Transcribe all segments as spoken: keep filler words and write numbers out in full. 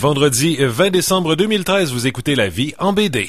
Vendredi vingt décembre deux mille treize, vous écoutez La Vie en B D.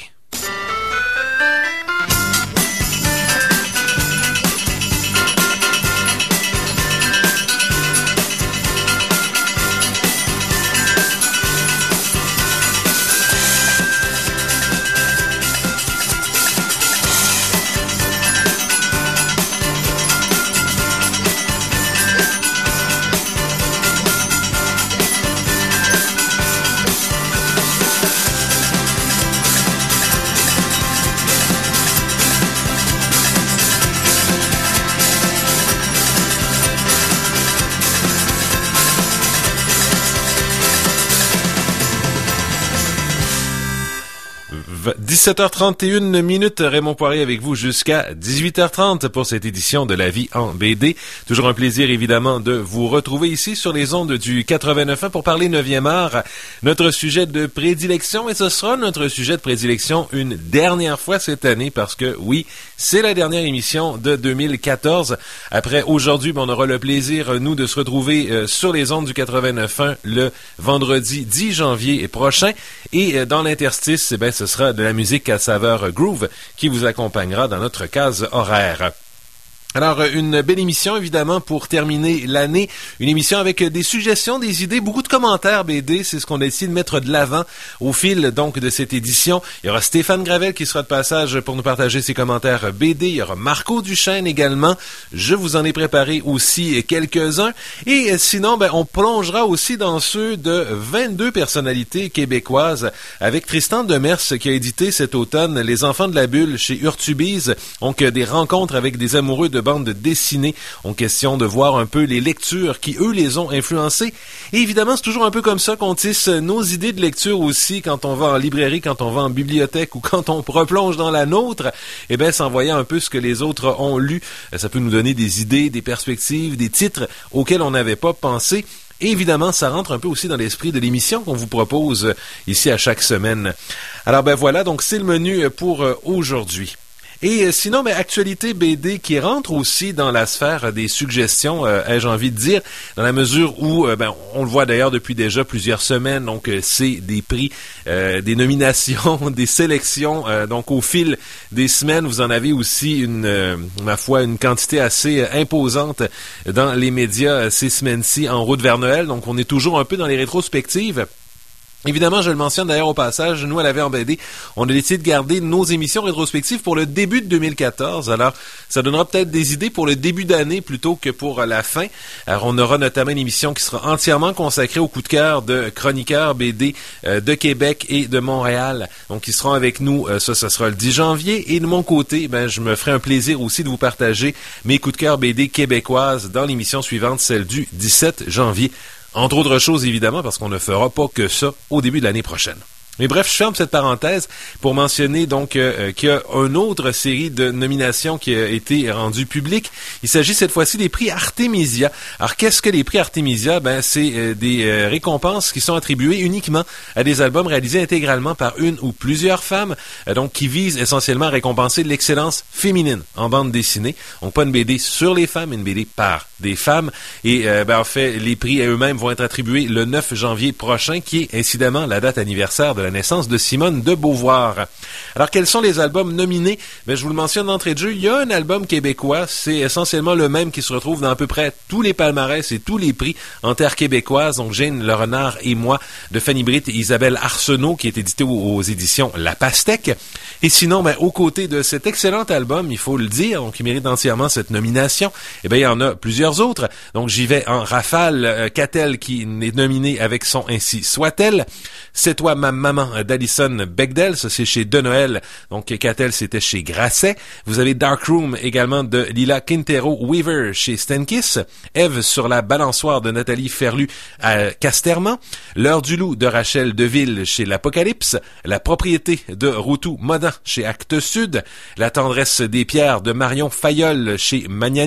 dix-sept heures trente et une minutes, Raymond Poirier avec vous jusqu'à dix-huit heures trente pour cette édition de La Vie en B D. Toujours un plaisir évidemment de vous retrouver ici sur les ondes du quatre-vingt-neuf ans pour parler neuvième art, notre sujet de prédilection, et ce sera notre sujet de prédilection une dernière fois cette année parce que oui, c'est la dernière émission de deux mille quatorze. Après aujourd'hui, on aura le plaisir, nous, de se retrouver euh, sur les ondes du quatre-vingt-neuf point un le vendredi dix janvier prochain. Et euh, dans l'interstice, eh ben, ce sera de la musique à saveur groove qui vous accompagnera dans notre case horaire. Alors, une belle émission, évidemment, pour terminer l'année. Une émission avec des suggestions, des idées, beaucoup de commentaires B D. C'est ce qu'on a essayé de mettre de l'avant au fil, donc, de cette édition. Il y aura Stéphane Gravel qui sera de passage pour nous partager ses commentaires B D. Il y aura Marco Duchesne également. Je vous en ai préparé aussi quelques-uns. Et sinon, ben, on plongera aussi dans ceux de vingt-deux personnalités québécoises avec Tristan Demers qui a édité cet automne Les Enfants de la Bulle chez Urtubise. Donc, des rencontres avec des amoureux de bande dessinée. On question de voir un peu les lectures qui, eux, les ont influencés. Et évidemment, c'est toujours un peu comme ça qu'on tisse nos idées de lecture aussi quand on va en librairie, quand on va en bibliothèque ou quand on replonge dans la nôtre. Eh bien, s'en voyant un peu ce que les autres ont lu, ça peut nous donner des idées, des perspectives, des titres auxquels on n'avait pas pensé. Et évidemment, ça rentre un peu aussi dans l'esprit de l'émission qu'on vous propose ici à chaque semaine. Alors, ben voilà, donc c'est le menu pour aujourd'hui. Et sinon, ben, actualité B D qui rentre aussi dans la sphère des suggestions, euh, ai-je envie de dire, dans la mesure où, euh, ben, on le voit d'ailleurs depuis déjà plusieurs semaines, donc euh, c'est des prix, euh, des nominations, des sélections, euh, donc au fil des semaines, vous en avez aussi une, euh, ma foi, une quantité assez euh, imposante dans les médias euh, ces semaines-ci en route vers Noël, donc on est toujours un peu dans les rétrospectives. Évidemment, je le mentionne d'ailleurs au passage, nous à La Vie en B D, on a décidé de garder nos émissions rétrospectives pour le début de deux mille quatorze. Alors, ça donnera peut-être des idées pour le début d'année plutôt que pour la fin. Alors, on aura notamment une émission qui sera entièrement consacrée au coup de cœur de chroniqueurs B D euh, de Québec et de Montréal. Donc, ils seront avec nous, euh, ça, ça sera le dix janvier. Et de mon côté, ben, je me ferai un plaisir aussi de vous partager mes coups de cœur B D québécoises dans l'émission suivante, celle du dix-sept janvier. Entre autres choses, évidemment, parce qu'on ne fera pas que ça au début de l'année prochaine. Mais bref, je ferme cette parenthèse pour mentionner donc euh, qu'il y a une autre série de nominations qui a été rendue publique. Il s'agit cette fois-ci des prix Artemisia. Alors, qu'est-ce que les prix Artemisia? Ben, c'est euh, des euh, récompenses qui sont attribuées uniquement à des albums réalisés intégralement par une ou plusieurs femmes, euh, donc qui visent essentiellement à récompenser l'excellence féminine en bande dessinée. Donc, pas une B D sur les femmes, mais une B D par des femmes. Et euh, ben, en fait, les prix eux-mêmes vont être attribués le neuf janvier prochain, qui est incidemment la date anniversaire de la naissance de Simone de Beauvoir. Alors, quels sont les albums nominés? Ben, je vous le mentionne d'entrée de jeu. Il y a un album québécois. C'est essentiellement le même qui se retrouve dans à peu près tous les palmarès et tous les prix en terre québécoise. Donc, Jane Le Renard et moi, de Fanny Britt et Isabelle Arsenault, qui est édité aux, aux éditions La Pastèque. Et sinon, ben, aux côtés de cet excellent album, il faut le dire, donc il mérite entièrement cette nomination, eh bien, il y en a plusieurs autres. Donc, j'y vais en rafale. Euh, Catel, qui est nominé avec son Ainsi soit-elle. C'est toi, ma maman, d'Alison Bechdel, ça c'est chez De Noël. Donc, Catel, c'était chez Grasset. Vous avez Dark Room, également de Lila Quintero Weaver, chez Stenkiss. Ève sur la balançoire, de Nathalie Ferlu, à Casterman. L'heure du loup, de Rachel Deville, chez l'Apocalypse. La propriété, de Routou Modin, chez Actes Sud. La tendresse des pierres, de Marion Fayolle, chez Magnani.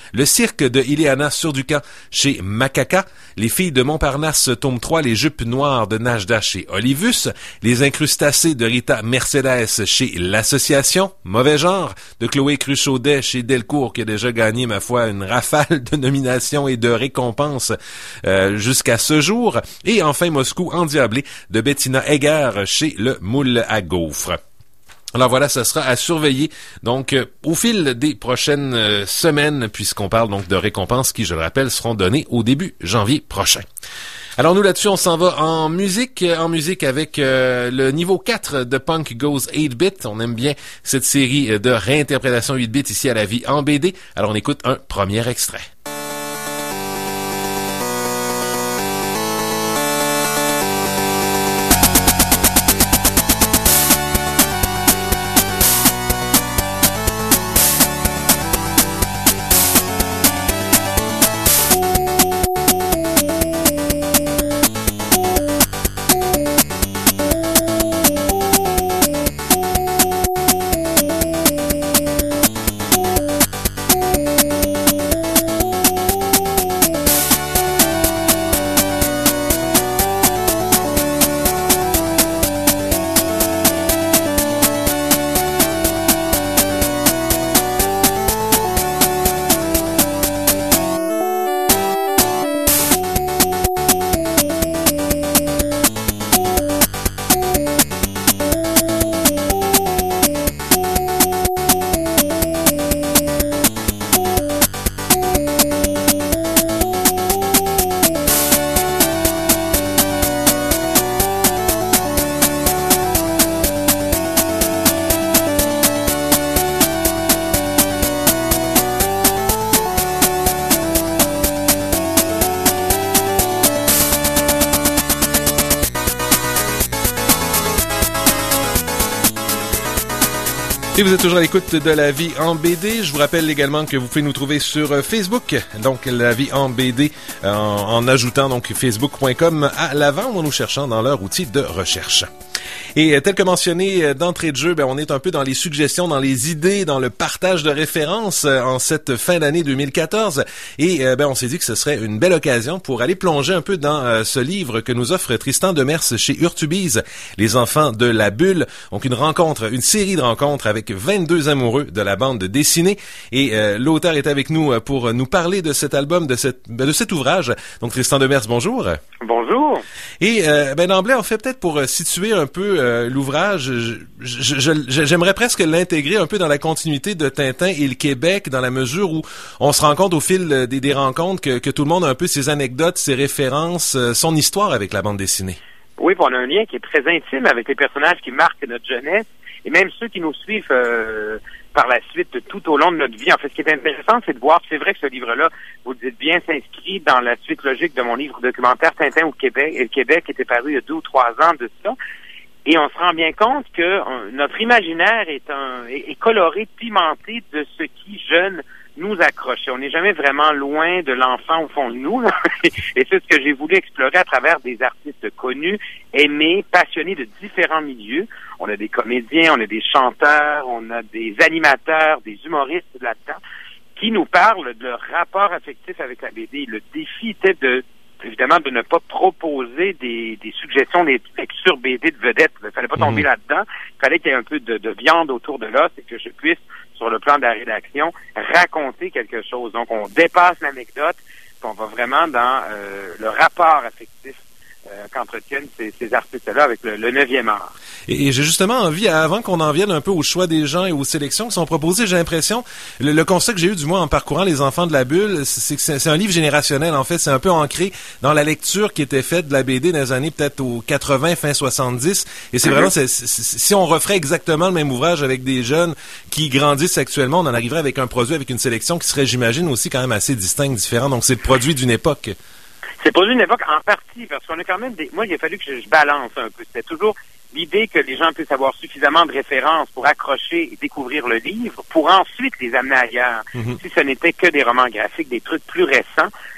Le cirque de Ileana Surducan chez Macaca. Les filles de Montparnasse, tome trois, Les jupes noires de Najda chez Olivus. Les incrustacés de Rita Mercedes chez L'Association. Mauvais genre de Chloé Cruchaudet chez Delcourt, qui a déjà gagné, ma foi, une rafale de nominations et de récompenses euh, jusqu'à ce jour. Et enfin, Moscou endiablé de Bettina Egger chez Le Moule à Gaufres. Alors voilà, ça sera à surveiller donc euh, au fil des prochaines euh, semaines, puisqu'on parle donc de récompenses qui, je le rappelle, seront données au début janvier prochain. Alors nous là-dessus, on s'en va en musique, en musique avec euh, le niveau quatre de Punk Goes eight bit. On aime bien cette série de réinterprétation huit bits ici à La Vie en B D. Alors on écoute un premier extrait. Et vous êtes toujours à l'écoute de La Vie en B D. Je vous rappelle également que vous pouvez nous trouver sur Facebook, donc La Vie en B D, en, en ajoutant donc facebook point com à l'avant ou en nous cherchant dans leur outil de recherche. Et tel que mentionné d'entrée de jeu, ben, on est un peu dans les suggestions, dans les idées, dans le partage de références en cette fin d'année deux mille quatorze. Et ben, on s'est dit que ce serait une belle occasion pour aller plonger un peu dans euh, ce livre que nous offre Tristan Demers chez Urtubise, Les enfants de la bulle. Donc une rencontre, une série de rencontres avec vingt-deux amoureux de la bande dessinée. Et euh, l'auteur est avec nous pour nous parler de cet album, de, cette, de cet ouvrage. Donc Tristan Demers, bonjour. Bonjour. Et euh, ben d'emblée, en fait, peut-être pour situer un peu euh, l'ouvrage, je, je, je, j'aimerais presque l'intégrer un peu dans la continuité de Tintin et le Québec, dans la mesure où on se rend compte au fil des, des rencontres que, que tout le monde a un peu ses anecdotes, ses références, euh, son histoire avec la bande dessinée. Oui, on a un lien qui est très intime avec les personnages qui marquent notre jeunesse et même ceux qui nous suivent euh, par la suite tout au long de notre vie. En fait, ce qui est intéressant, c'est de voir, c'est vrai que ce livre-là, vous le dites bien, s'inscrit dans la suite logique de mon livre documentaire Tintin au Québec, et le Québec était paru il y a deux ou trois ans de ça. Et on se rend bien compte que euh, notre imaginaire est, un, est, est coloré, pimenté de ce qui, jeune, nous accroche. On n'est jamais vraiment loin de l'enfant au fond de nous. Et c'est ce que j'ai voulu explorer à travers des artistes connus, aimés, passionnés de différents milieux. On a des comédiens, on a des chanteurs, on a des animateurs, des humoristes là-dedans, qui nous parlent de leur rapport affectif avec la B D. Le défi était de évidemment de ne pas proposer des, des suggestions des lectures B D de vedettes. Il ne fallait pas tomber mmh. là-dedans. Il fallait qu'il y ait un peu de, de viande autour de l'os et que je puisse, sur le plan de la rédaction, raconter quelque chose. Donc, on dépasse l'anecdote, puis on va vraiment dans euh, le rapport affectif euh, qu'entretiennent ces, ces artistes-là avec le, le neuvième art. Et, et j'ai justement envie, avant qu'on en vienne un peu au choix des gens et aux sélections qui sont proposées, j'ai l'impression, le, le constat que j'ai eu du moins en parcourant Les enfants de la bulle, c'est que c'est, c'est un livre générationnel. En fait, c'est un peu ancré dans la lecture qui était faite de la B D dans les années peut-être aux quatre-vingts, fin soixante-dix. Et c'est mm-hmm. vraiment, c'est, c'est, si on referait exactement le même ouvrage avec des jeunes qui grandissent actuellement, on en arriverait avec un produit, avec une sélection qui serait, j'imagine, aussi quand même assez distincte, différente. Donc, c'est le produit d'une époque. C'est le produit d'une époque en partie, parce qu'on a quand même des... Moi, il a fallu que je, je balance un peu. C'était toujours l'idée que les gens puissent avoir suffisamment de références pour accrocher et découvrir le livre, pour ensuite les amener ailleurs. Mm-hmm. Si ce n'était que des romans graphiques, des trucs plus récents,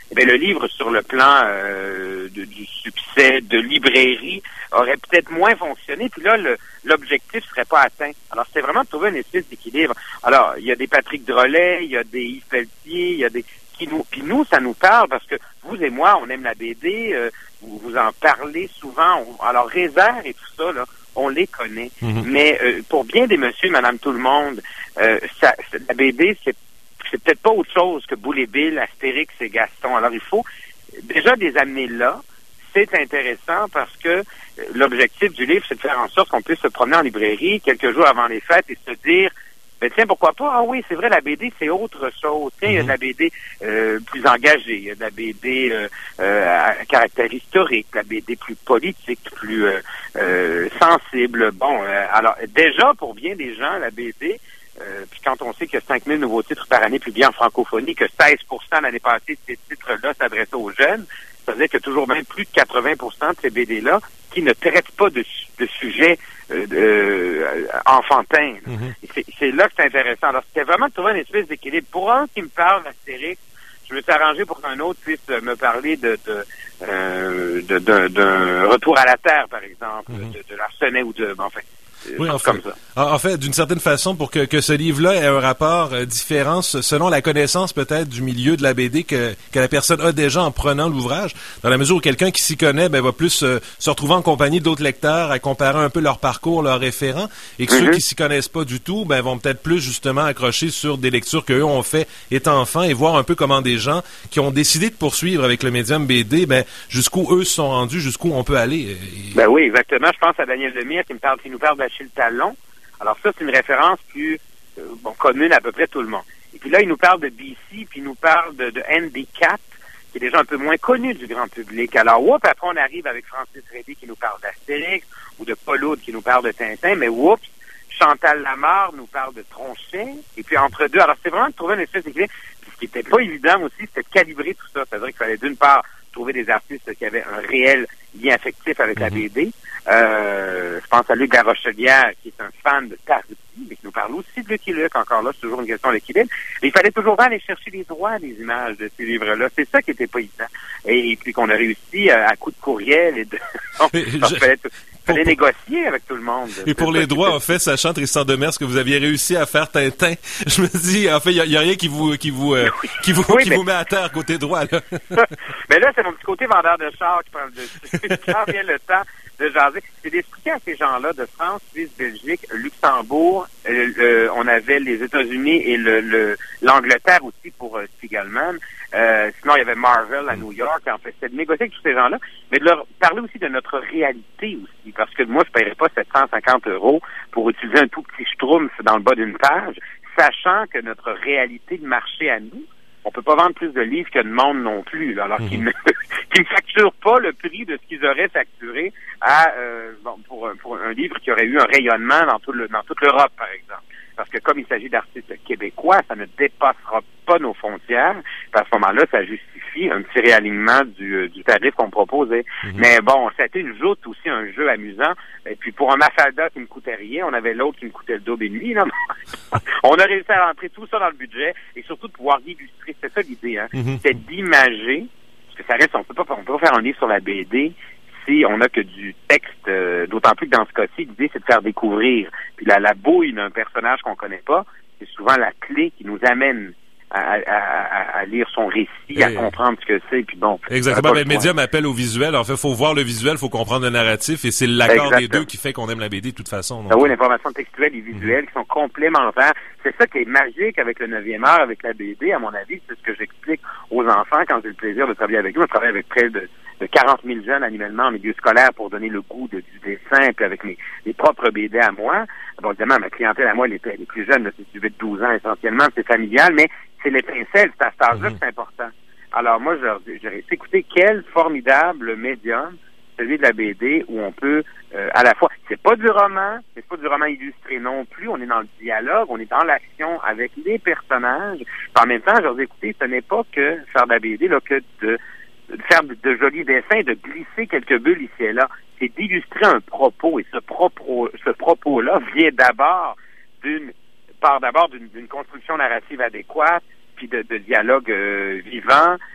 eh bien, le livre sur le plan euh, de, du succès de librairie aurait peut-être moins fonctionné. Puis là, le, l'objectif serait pas atteint. Alors, c'est vraiment de trouver une espèce d'équilibre. Alors, il y a des Patrick Drolet, il y a des Yves Pelletier, il y a des... qui nous, puis nous, ça nous parle parce que vous et moi, on aime la B D, euh, vous, vous en parlez souvent. On, alors, Rézère et tout ça, là, on les connaît. Mm-hmm. Mais euh, pour bien des messieurs, madame, tout le monde, euh, ça, la B D, c'est, c'est peut-être pas autre chose que Boule et Bill, Astérix et Gaston. Alors, il faut déjà les amener là. C'est intéressant parce que l'objectif du livre, c'est de faire en sorte qu'on puisse se promener en librairie quelques jours avant les fêtes et se dire, ben tiens, pourquoi pas? Ah oui, c'est vrai, la B D, c'est autre chose. Tiens, il y a de la B D euh, plus engagée, il y a de la B D euh, euh, à caractère historique, la B D plus politique, plus euh, euh, sensible. Bon, euh, alors déjà, pour bien des gens, la B D, euh, puis quand on sait qu'il y a cinq mille nouveaux titres par année publiés en francophonie, que seize pour cent l'année passée de ces titres-là s'adressaient aux jeunes, ça veut dire qu'il y a toujours même plus de quatre-vingts pour cent de ces B D-là qui ne traitent pas de, de sujets euh, euh, enfantins. Mm-hmm. C'est, c'est là que c'est intéressant. Alors, c'était vraiment de trouver une espèce d'équilibre. Pour un qui me parle d'Astérix, je me suis arrangé pour qu'un autre puisse me parler de, de, euh, de, de, d'un retour à la Terre, par exemple, mm-hmm. de, de l'Arsenet ou de... Enfin, oui, en fait, comme ça. En fait, d'une certaine façon, pour que, que ce livre-là ait un rapport euh, différent selon la connaissance peut-être du milieu de la B D que, que la personne a déjà en prenant l'ouvrage, dans la mesure où quelqu'un qui s'y connaît ben, va plus euh, se retrouver en compagnie d'autres lecteurs, à comparer un peu leur parcours, leurs référents, et que mm-hmm. ceux qui s'y connaissent pas du tout ben, vont peut-être plus justement accrocher sur des lectures qu'eux ont fait étant enfants et voir un peu comment des gens qui ont décidé de poursuivre avec le médium B D, ben, jusqu'où eux se sont rendus, jusqu'où on peut aller. Et... Ben oui, exactement. Je pense à Daniel Lemire qui me parle, qui nous parle d'Achille Talon. Alors ça, c'est une référence plus euh, bon, commune à peu près tout le monde. Et puis là, il nous parle de B C, puis il nous parle de, de N D quatre, qui est déjà un peu moins connu du grand public. Alors, whoop, après on arrive avec Francis Rédy qui nous parle d'Astérix, ou de Paul Aude qui nous parle de Tintin, mais whoops, Chantal Lamarre nous parle de Tronchet, et puis entre deux, alors c'est vraiment de trouver une espèce d'équilibre. Ce qui n'était pas évident aussi, c'était de calibrer tout ça. C'est-à-dire qu'il fallait d'une part trouver des artistes qui avaient un réel lien affectif avec mm-hmm. la B D. Euh, je pense à Luc Larochelière, qui est un fan de Tardy, mais qui nous parle aussi de Lucky Luke. Encore là, c'est toujours une question d'équilibre. Il fallait toujours aller chercher les droits des images de ces livres-là. C'est ça qui était pas évident. Et, et puis qu'on a réussi à, à coup de courriel et de... Il fallait, fallait pour, négocier avec tout le monde. Et pour les droits, en fait, sachant, Tristan Demers, que vous aviez réussi à faire Tintin, je me dis, en fait, il y, y a rien qui vous qui vous euh, oui. qui vous oui, qui mais... vous met à terre côté droit, là. Mais là, c'est mon petit côté vendeur de chars qui parle de quand vient le temps de jaser. C'est d'expliquer à ces gens-là de France, Suisse, Belgique, Luxembourg, euh, euh, on avait les États-Unis et le, le l'Angleterre aussi pour euh, Spiegelman. Euh, sinon, il y avait Marvel à New York. En fait, c'était de négocier avec tous ces gens-là, mais de leur parler aussi de notre réalité aussi. Parce que moi, je ne paierais pas sept cent cinquante euros pour utiliser un tout petit schtroumpf dans le bas d'une page, sachant que notre réalité de marché à nous, on peut pas vendre plus de livres que de monde non plus, là, alors mmh. qu'ils ne qu'ils ne facturent pas le prix de ce qu'ils auraient facturé à euh, bon, pour, pour un livre qui aurait eu un rayonnement dans, tout le, dans toute l'Europe, par exemple. Parce que comme il s'agit d'artistes québécois, ça ne dépassera pas nos frontières. À ce moment-là, ça justifie un petit réalignement du, du tarif qu'on proposait. Mm-hmm. Mais bon, ça a été une joute aussi, un jeu amusant. Et puis pour un Mafalda qui ne coûtait rien, on avait l'autre qui me coûtait le double et demi. Là. On a réussi à rentrer tout ça dans le budget et surtout de pouvoir illustrer. C'est ça l'idée, hein. Mm-hmm. C'est d'imager, parce que ça reste, on peut pas, on peut pas faire un livre sur la B D si on n'a que du texte, euh, d'autant plus que dans ce cas-ci, l'idée, c'est de faire découvrir. Puis la, la bouille d'un personnage qu'on connaît pas, c'est souvent la clé qui nous amène à, à, à, à lire son récit, et à comprendre ce que c'est, puis bon. Exactement, mais le médium appelle au visuel. En fait, il faut voir le visuel, il faut comprendre le narratif, et c'est l'accord Exactement. des deux qui fait qu'on aime la B D de toute façon. Donc. Ah oui, l'information textuelle et visuelle mm-hmm. qui sont complémentaires. C'est ça qui est magique avec le neuvième art, avec la B D, à mon avis, c'est ce que j'explique aux enfants quand j'ai le plaisir de travailler avec eux. Je travaille avec près de de quarante mille jeunes annuellement en milieu scolaire pour donner le goût de, du dessin, puis avec mes, mes propres B D à moi. Bon, évidemment, ma clientèle à moi, elle est, elle est plus jeune, là, c'est du huit douze ans essentiellement, c'est familial, mais c'est l'étincelle, c'est à cet âge-là que c'est important. Alors moi, je leur dis, écoutez, quel formidable médium, celui de la B D, où on peut euh, à la fois, c'est pas du roman, c'est pas du roman illustré non plus, on est dans le dialogue, on est dans l'action avec les personnages. Puis en même temps, je leur dis, écoutez, ce n'est pas que faire de la B D, là, que de de faire de, de jolis dessins, de glisser quelques bulles ici et là, c'est d'illustrer un propos, et ce propos, ce propos-là vient d'abord d'une, part d'abord d'une, d'une construction narrative adéquate, puis de, de dialogue euh, vivant,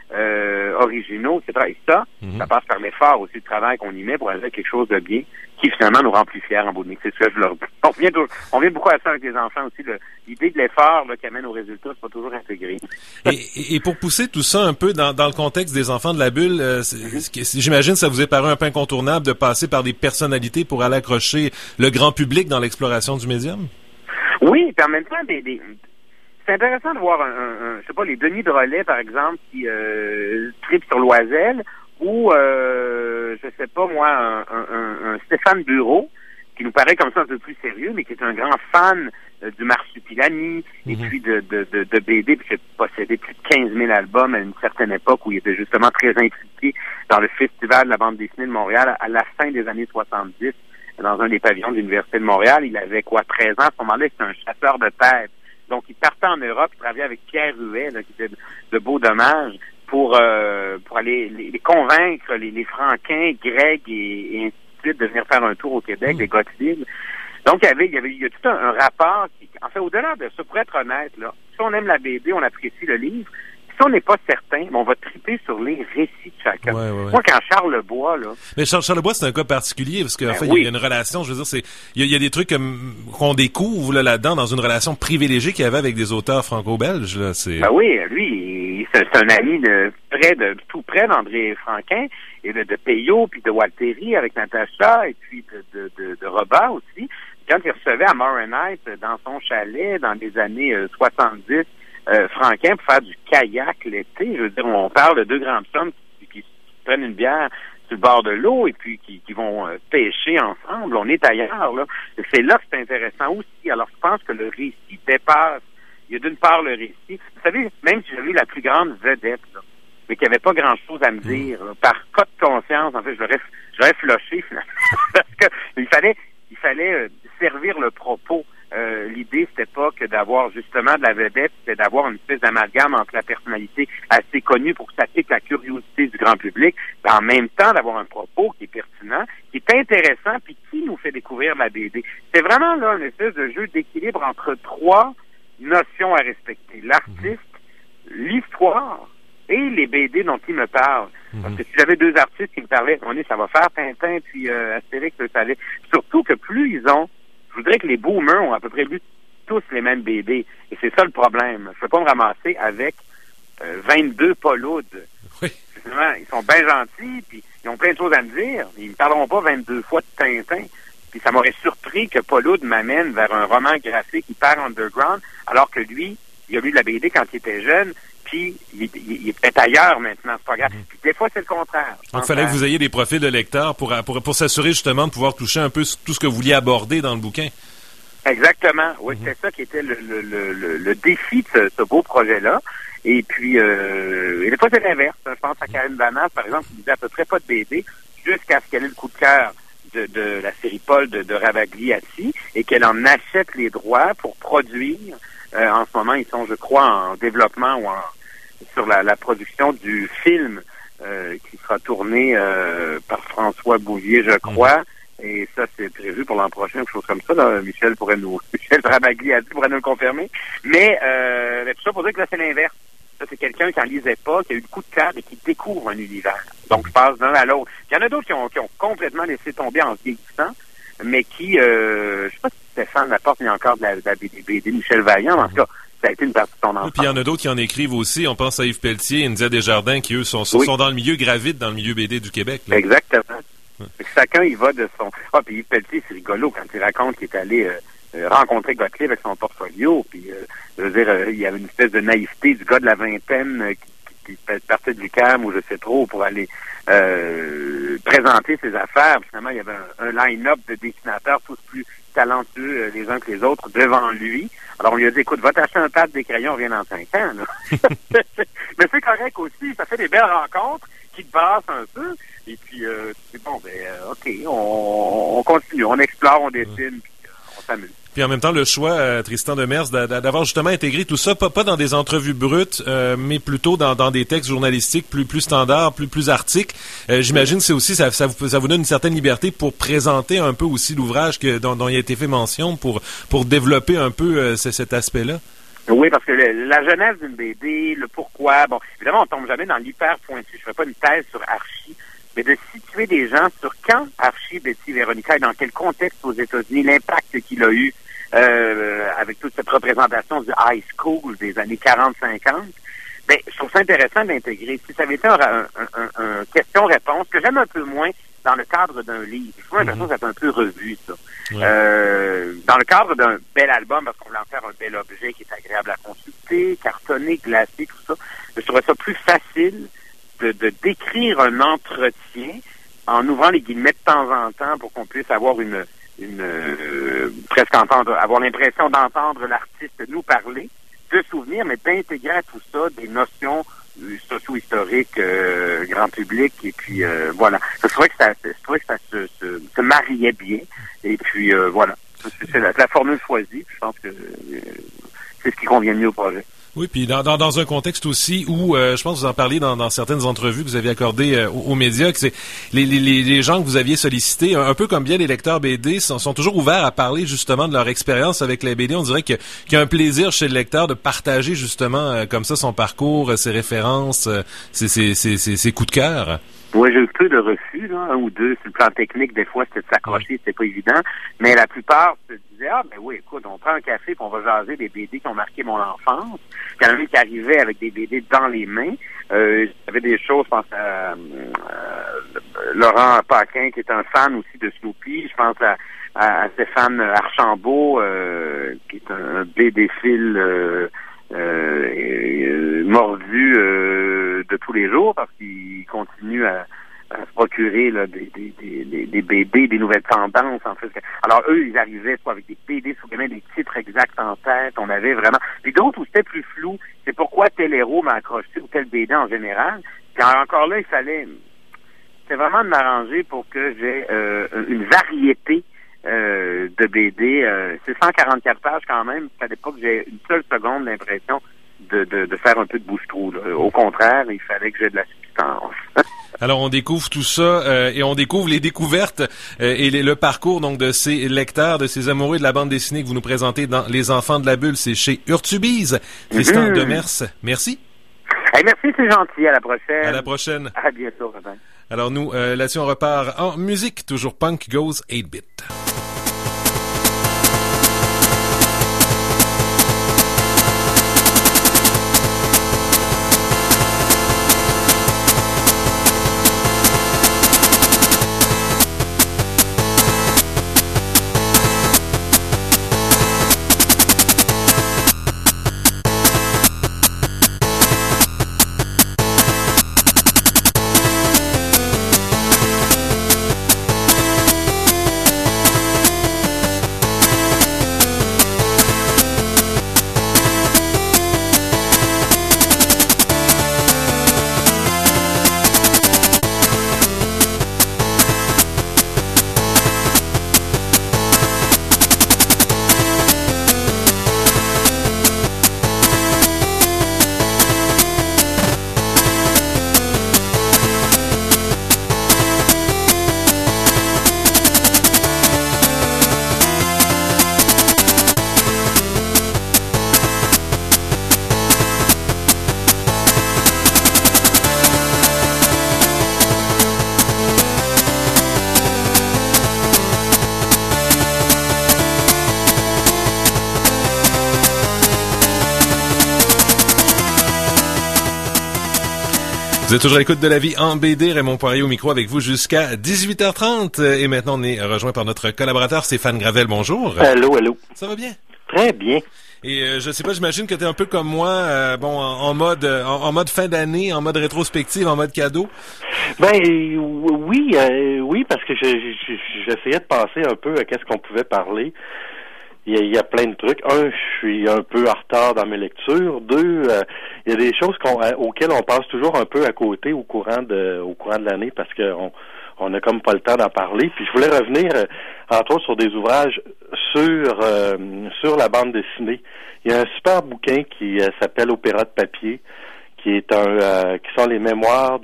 euh, originaux, et cetera. Et ça, mm-hmm. ça passe par l'effort aussi de travail qu'on y met pour aller à quelque chose de bien, qui finalement nous rend plus fiers en bout de ligne. C'est ce que je leur dis. On vient, on vient beaucoup à ça avec les enfants aussi. Le, l'idée de l'effort là, qui amène au résultat, c'est pas toujours intégré. et, et pour pousser tout ça un peu dans, dans le contexte des enfants de la bulle, euh, mm-hmm. j'imagine que ça vous est paru un peu incontournable de passer par des personnalités pour aller accrocher le grand public dans l'exploration du médium? Oui, puis en même temps, des, des c'est intéressant de voir, un, un, un, je sais pas, les Denis Drolet, par exemple, qui euh, tripent sur Loisel, ou, euh, je sais pas, moi, un, un, un Stéphane Bureau, qui nous paraît comme ça un peu plus sérieux, mais qui est un grand fan euh, du Marsupilami, mm-hmm. et puis de, de, de, de B D, puis qui a possédé plus de quinze mille albums à une certaine époque où il était justement très impliqué dans le Festival de la bande dessinée de Montréal à la fin des années soixante-dix, dans un des pavillons de l'Université de Montréal. Il avait, quoi, treize ans, à ce moment-là, c'était un chasseur de têtes. Donc, il partait en Europe, il travaillait avec Pierre Huet, là, qui était de, de Beau Dommage, pour euh, pour aller les, les convaincre, les, les Franquins, Greg et, et ainsi de suite, de venir faire un tour au Québec, les Gothiles. Donc, il y avait, il y avait il y a tout un, un rapport qui, en fait, au-delà de ça, pour être honnête, là, si on aime la B D, on apprécie le livre. Si on n'est pas certain, on va triper sur les récits de chacun. Ouais, ouais, ouais. Moi, quand Charles Lebois, là... Mais Charles, Charles Lebois, c'est un cas particulier, parce qu'en ben fait, oui. il y a une relation, je veux dire, c'est, il y a, il y a des trucs comme, qu'on découvre, là, là-dedans, dans une relation privilégiée qu'il y avait avec des auteurs franco-belges, là, c'est... Ben oui, lui, c'est, c'est un ami de près de, tout près d'André Franquin, et de, de Peyo, puis de Walteri, avec Natacha, et puis de, de, de, de Robert aussi. Quand il recevait à Moronite, dans son chalet, dans les années euh, soixante-dix, Euh, Franquin pour faire du kayak l'été. Je veux dire, on parle de deux grandes femmes qui, qui, qui prennent une bière sur le bord de l'eau et puis qui, qui vont euh, pêcher ensemble. On est ailleurs, là. Et c'est là que c'est intéressant aussi. Alors, je pense que le récit dépasse. Il y a d'une part le récit. Vous savez, même si j'avais eu la plus grande vedette, là, mais qu'il n'y avait pas grand-chose à me dire, là, par cas de conscience, en fait, je l'aurais, je l'aurais floché, finalement. Parce que il fallait, il fallait euh, servir le propos. Euh, l'idée, c'était pas que d'avoir justement de la vedette, c'était d'avoir une espèce d'amalgame entre la personnalité assez connue pour que ça pique la curiosité du grand public, mais en même temps d'avoir un propos qui est pertinent, qui est intéressant, puis qui nous fait découvrir la B D. C'est vraiment là une espèce de jeu d'équilibre entre trois notions à respecter. L'artiste, l'histoire et les B D dont il me parle. Mm-hmm. Parce que si j'avais deux artistes qui me parlaient, on est, ça va faire Tintin puis euh, Astérix, le savait. Surtout que plus ils ont, je voudrais que les boomers ont à peu près lu tous les mêmes B D. Et c'est ça le problème. Je ne peux pas me ramasser avec euh, vingt-deux Pauloudes. Oui. Justement, ils sont bien gentils, puis ils ont plein de choses à me dire. Ils ne me parleront pas vingt-deux fois de Tintin. Puis ça m'aurait surpris que Pauloude m'amène vers un roman graphique hyper underground, alors que lui, il a lu de la B D quand il était jeune, puis il, il, il est ailleurs maintenant, c'est pas grave. Puis des fois, c'est le contraire. Donc, il fallait que vous ayez des profils de lecteurs pour, pour, pour s'assurer justement de pouvoir toucher un peu tout ce que vous vouliez aborder dans le bouquin. Exactement. Oui, mm-hmm. C'est ça qui était le, le, le, le, le défi de ce, ce beau projet-là. Et puis, euh, et des fois, c'est l'inverse. Je pense à Karine Vanasse, par exemple, qui disait à peu près pas de B D jusqu'à ce qu'elle ait le coup de cœur de, de la série Paul de, de Ravagliati et qu'elle en achète les droits pour produire. Euh, en ce moment, ils sont, je crois, en développement ou en, sur la, la production du film euh, qui sera tourné euh, par François Bouvier, je crois. Et ça, c'est prévu pour l'an prochain, quelque chose comme ça. Là. Michel pourrait nous... Michel Ravagliati pourrait nous le confirmer. Mais euh, tout ça pour dire que là, c'est l'inverse. Ça, c'est quelqu'un qui en lisait pas, qui a eu le coup de cœur et qui découvre un univers. Donc, je passe d'un à l'autre. Il y en a d'autres qui ont, qui ont complètement laissé tomber en vieillissant, mais qui, euh, je sais pas si Stéphane Laporte, il y a encore de la, de la B D, Michel Vaillant, en tout cas, ça a été une partie de son enfance. Et puis il y en a d'autres qui en écrivent aussi. On pense à Yves Pelletier et Ndia Desjardins, qui eux sont, oui. sont dans le milieu, gravitent dans le milieu B D du Québec. Là. Exactement. Ouais. Chacun, il va de son... Ah, puis Yves Pelletier, c'est rigolo quand il raconte qu'il est allé euh, euh, rencontrer Gottlieb avec son portfolio, puis euh, je veux dire, euh, il y avait une espèce de naïveté du gars de la vingtaine euh, qui, qui, qui partait de l'U Q A M ou je sais trop pour aller euh, présenter ses affaires. Puis, finalement, il y avait un, un line-up de dessinateurs tous plus talentueux euh, les uns que les autres devant lui. Alors on lui a dit, écoute, va t'acheter un pad des crayons, viens dans cinq ans. Là. Mais c'est correct aussi, ça fait des belles rencontres qui te brassent un peu. Et puis, euh, c'est bon, ben, euh, OK, on, on continue, on explore, on dessine, puis euh, on s'amuse. Puis en même temps, le choix, euh, Tristan Demers, d'avoir justement intégré tout ça, pas, pas dans des entrevues brutes, euh, mais plutôt dans, dans des textes journalistiques plus plus standards, plus plus arctiques. Euh, j'imagine que c'est aussi ça, ça, vous, ça vous donne une certaine liberté pour présenter un peu aussi l'ouvrage que dont, dont il a été fait mention, pour pour développer un peu euh, cet aspect-là. Oui, parce que le, la genèse d'une B D, le pourquoi, bon, évidemment, on tombe jamais dans l'hyper pointu. Je ferai pas une thèse sur Archie, mais de situer des gens sur quand Archie, Betty, Véronica et dans quel contexte aux États-Unis, l'impact qu'il a eu euh, avec toute cette représentation du high school des années quarante cinquante. Ben, je trouve ça intéressant d'intégrer. Si ça avait été un, un, un, un question-réponse, que j'aime un peu moins dans le cadre d'un livre. Je trouve l'impression que ça fait un peu revu, ça. Ouais. Euh, dans le cadre d'un bel album, parce qu'on voulait en faire un bel objet qui est agréable à consulter, cartonné, glacé, tout ça, je trouvais ça plus facile de, de décrire un entretien en ouvrant les guillemets de temps en temps pour qu'on puisse avoir une, une euh, presque entendre, avoir l'impression d'entendre l'artiste nous parler, de souvenirs, mais d'intégrer à tout ça des notions euh, socio-historiques, euh, grand public, et puis euh, voilà. Je trouvais que ça, je trouvais que ça se, se, se mariait bien, et puis euh, voilà. C'est la, la formule choisie, je pense que euh, c'est ce qui convient mieux au projet. Oui, puis dans, dans, dans un contexte aussi où, euh, je pense que vous en parliez dans, dans certaines entrevues que vous aviez accordées euh, aux, aux médias, que c'est les, les, les gens que vous aviez sollicités, un, un peu comme bien les lecteurs B D, sont, sont toujours ouverts à parler justement de leur expérience avec les B D. On dirait que, qu'il y a un plaisir chez le lecteur de partager justement euh, comme ça son parcours, ses références, euh, ses, ses, ses, ses, ses coups de cœur. Oui, j'ai eu peu de refus, là, un ou deux. Sur le plan technique, des fois, c'était de s'accrocher, oui. C'était pas évident. Mais la plupart se disaient, ah, ben oui, écoute, on prend un café puis on va jaser des B D qui ont marqué mon enfance. Il y en a un qui arrivait avec des B D dans les mains. Euh, j'avais des choses, je pense à euh, Laurent Paquin, qui est un fan aussi de Snoopy. Je pense à, à, à Stéphane Archambault, euh, qui est un B D-phile euh, euh, euh, mordu euh, de tous les jours parce qu'il continue à, à se procurer là, des, des, des, des B D, des nouvelles tendances en fait. Alors eux, ils arrivaient soit avec des B D sous les mains, des titres exacts en tête, on avait vraiment. Puis d'autres où c'était plus flou, c'est pourquoi tel héros m'a accroché ou tel B D en général. Puis encore là, il fallait c'est vraiment de m'arranger pour que j'ai euh, une variété Euh, de B D, euh, c'est cent quarante-quatre pages quand même. Ça n'est pas que j'ai une seule seconde l'impression de, de, de faire un peu de bouche-trou. Là. Au contraire, il fallait que j'ai de la substance. Alors, on découvre tout ça euh, et on découvre les découvertes euh, et les, le parcours donc de ces lecteurs, de ces amoureux de la bande dessinée que vous nous présentez dans Les Enfants de la Bulle. C'est chez Urtubise. Tristan mm-hmm. Demers, merci. Hey, merci, c'est gentil. À la prochaine. À la prochaine. À bientôt, Robin. Alors nous, euh, là-dessus, on repart en musique. Toujours Punk Goes eight bit. Vous êtes toujours à l'écoute de La Vie en B D. Raymond Poirier au micro avec vous jusqu'à dix-huit heures trente. Et maintenant, on est rejoint par notre collaborateur Stéphane Gravel. Bonjour. Allô, allô. Ça va bien? Très bien. Et euh, je sais pas, j'imagine que tu es un peu comme moi, euh, bon, en, en mode en, en mode fin d'année, en mode rétrospective, en mode cadeau. Ben oui, euh, oui, parce que je, je, j'essayais de penser un peu à qu'est-ce qu'on pouvait parler. Il y, a, il y a plein de trucs. Un, je suis un peu en retard dans mes lectures. Deux, euh, il y a des choses qu'on, euh, auxquelles on passe toujours un peu à côté au courant de, au courant de l'année parce qu'on on a comme pas le temps d'en parler. Puis je voulais revenir, euh, entre autres, sur des ouvrages sur euh, sur la bande dessinée. Il y a un super bouquin qui euh, s'appelle Opéra de papier, qui est un, euh, qui sont les mémoires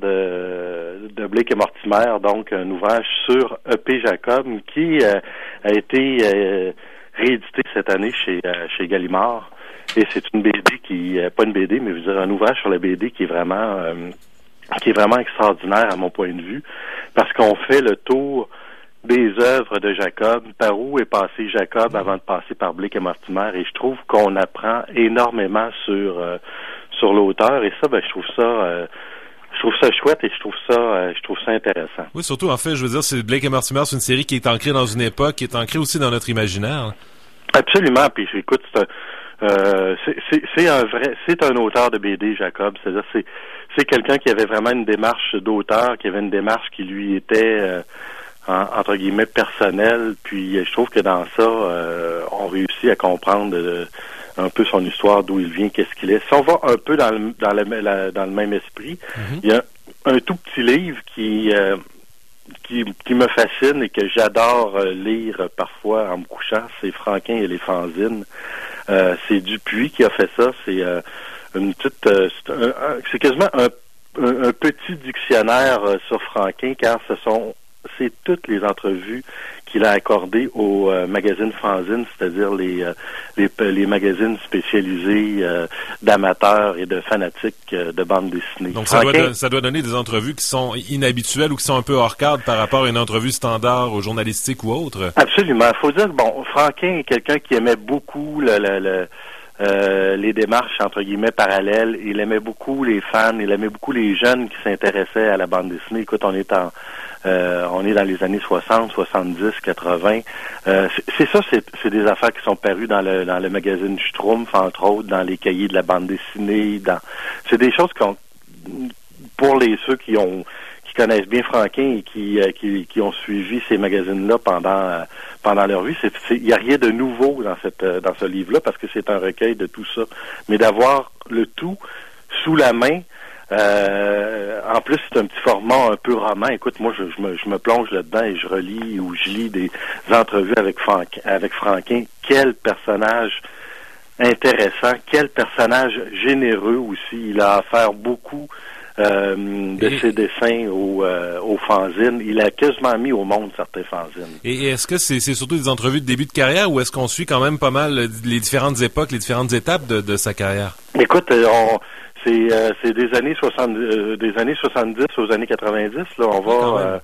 de de Blake et Mortimer, donc un ouvrage sur E P Jacob qui euh, a été euh, réédité cette année chez euh, chez Gallimard. Et c'est une B D qui, euh, pas une B D, mais je veux dire un ouvrage sur la B D qui est vraiment, euh, qui est vraiment extraordinaire à mon point de vue, parce qu'on fait le tour des œuvres de Jacob, par où est passé Jacob avant de passer par Blake et Mortimer, et je trouve qu'on apprend énormément sur euh, sur l'auteur, et ça, ben, je trouve ça euh, je trouve ça chouette et je trouve ça euh, je trouve ça intéressant. Oui, surtout, en fait, je veux dire, c'est Blake et Mortimer, c'est une série qui est ancrée dans une époque, qui est ancrée aussi dans notre imaginaire. Absolument, puis écoute, c'est un, euh, c'est, c'est, c'est un vrai, c'est un auteur de B D, Jacob, c'est-à-dire c'est c'est quelqu'un qui avait vraiment une démarche d'auteur, qui avait une démarche qui lui était euh, En, entre guillemets personnel, puis je trouve que dans ça, euh, on réussit à comprendre euh, un peu son histoire, d'où il vient, qu'est-ce qu'il est. Si on va un peu dans le dans le, la, dans le même esprit, mm-hmm. il y a un, un tout petit livre qui euh, qui qui me fascine et que j'adore euh, lire parfois en me couchant, c'est Franquin et les fanzines. Euh, c'est Dupuis qui a fait ça. C'est euh, une petite, euh, c'est, un, un, c'est quasiment un, un, un petit dictionnaire euh, sur Franquin, car ce sont c'est toutes les entrevues qu'il a accordées au euh, magazine fanzine, c'est-à-dire les, euh, les les magazines spécialisés euh, d'amateurs et de fanatiques euh, de bande dessinée. Donc ça doit, ça doit donner des entrevues qui sont inhabituelles ou qui sont un peu hors cadre par rapport à une entrevue standard ou journalistique ou autre. Absolument. Il faut dire que bon, Franquin est quelqu'un qui aimait beaucoup le, le, le Euh, les démarches entre guillemets parallèles. Il aimait beaucoup les fans, il aimait beaucoup les jeunes qui s'intéressaient à la bande dessinée. Écoute, on est en euh, on est dans les années soixante, soixante-dix, quatre-vingts. Euh, c'est, c'est ça, c'est, c'est des affaires qui sont parues dans le dans le magazine Schtroumpf, entre autres, dans les cahiers de la bande dessinée. Dans c'est des choses qu'on pour les ceux qui ont connaissent bien Franquin et qui, euh, qui qui ont suivi ces magazines-là pendant euh, pendant leur vie, c'est il y a rien de nouveau dans cette euh, dans ce livre-là parce que c'est un recueil de tout ça, mais d'avoir le tout sous la main. Euh, en plus, c'est un petit format un peu roman. Écoute, moi, je, je, me, je me plonge là-dedans et je relis ou je lis des entrevues avec Franquin. Avec Franquin. Quel personnage intéressant, quel personnage généreux aussi. Il a offert beaucoup Euh, de et, ses dessins aux, euh, aux fanzines. Il a quasiment mis au monde certains fanzines. Et est-ce que c'est, c'est surtout des entrevues de début de carrière ou est-ce qu'on suit quand même pas mal les différentes époques, les différentes étapes de, de sa carrière? Écoute, on, c'est, euh, c'est des années soixante, euh, des années soixante-dix aux années quatre-vingt-dix. Là, on va, euh,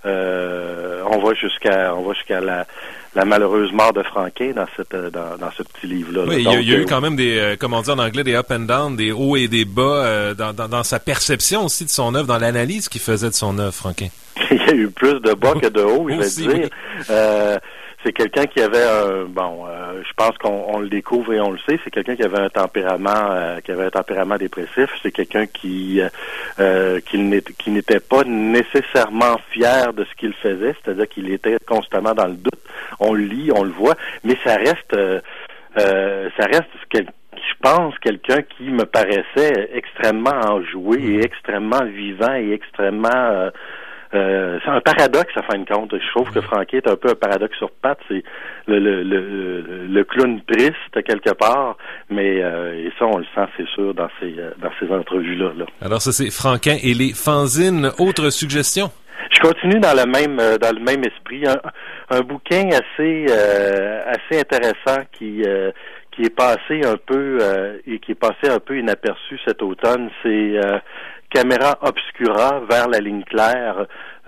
euh, on va jusqu'à, on va jusqu'à la la malheureuse mort de Franquin dans cette dans, dans ce petit livre-là. Oui, il y, y a eu quand même des, euh, comment dire en anglais, des up and down, des hauts et des bas euh, dans, dans, dans sa perception aussi de son œuvre, dans l'analyse qu'il faisait de son œuvre, Franquin. Il y a eu plus de bas que de hauts, je vais dire. Oui. Euh, c'est quelqu'un qui avait un bon, euh, je pense qu'on on le découvre et on le sait, c'est quelqu'un qui avait un tempérament, euh, qui avait un tempérament dépressif. C'est quelqu'un qui euh, qui, n'était, qui n'était pas nécessairement fier de ce qu'il faisait, c'est-à-dire qu'il était constamment dans le doute. On le lit, on le voit, mais ça reste, euh, euh, ça reste quel, je pense, quelqu'un qui me paraissait extrêmement enjoué et extrêmement vivant et extrêmement euh, Euh, c'est un paradoxe à fin de compte. Je trouve que Franquin est un peu un paradoxe sur pattes. C'est le, le, le, le clown triste quelque part, mais euh, et ça on le sent, c'est sûr, dans ces dans ces entrevues-là. Là. Alors ça c'est Franquin et les fanzines. Autre suggestion? Je continue dans le même dans le même esprit. Un, un bouquin assez euh, assez intéressant qui euh, qui est passé un peu euh, et qui est passé un peu inaperçu cet automne. C'est euh, Caméra Obscura vers la ligne claire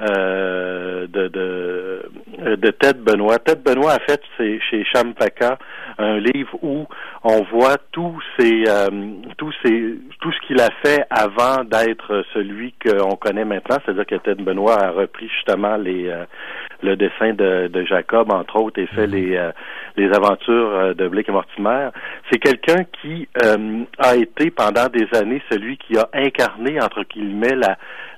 euh, de, de de Ted Benoît. Ted Benoît a fait c'est chez Champaka un livre où on voit tous ces euh, tous ces tout ce qu'il a fait avant d'être celui qu'on connaît maintenant, c'est-à-dire que Ted Benoît a repris justement les euh, le dessin de, de Jacob entre autres et fait les euh, les aventures de Blake et Mortimer. C'est quelqu'un qui euh, a été pendant des années celui qui a incarné entre guillemets la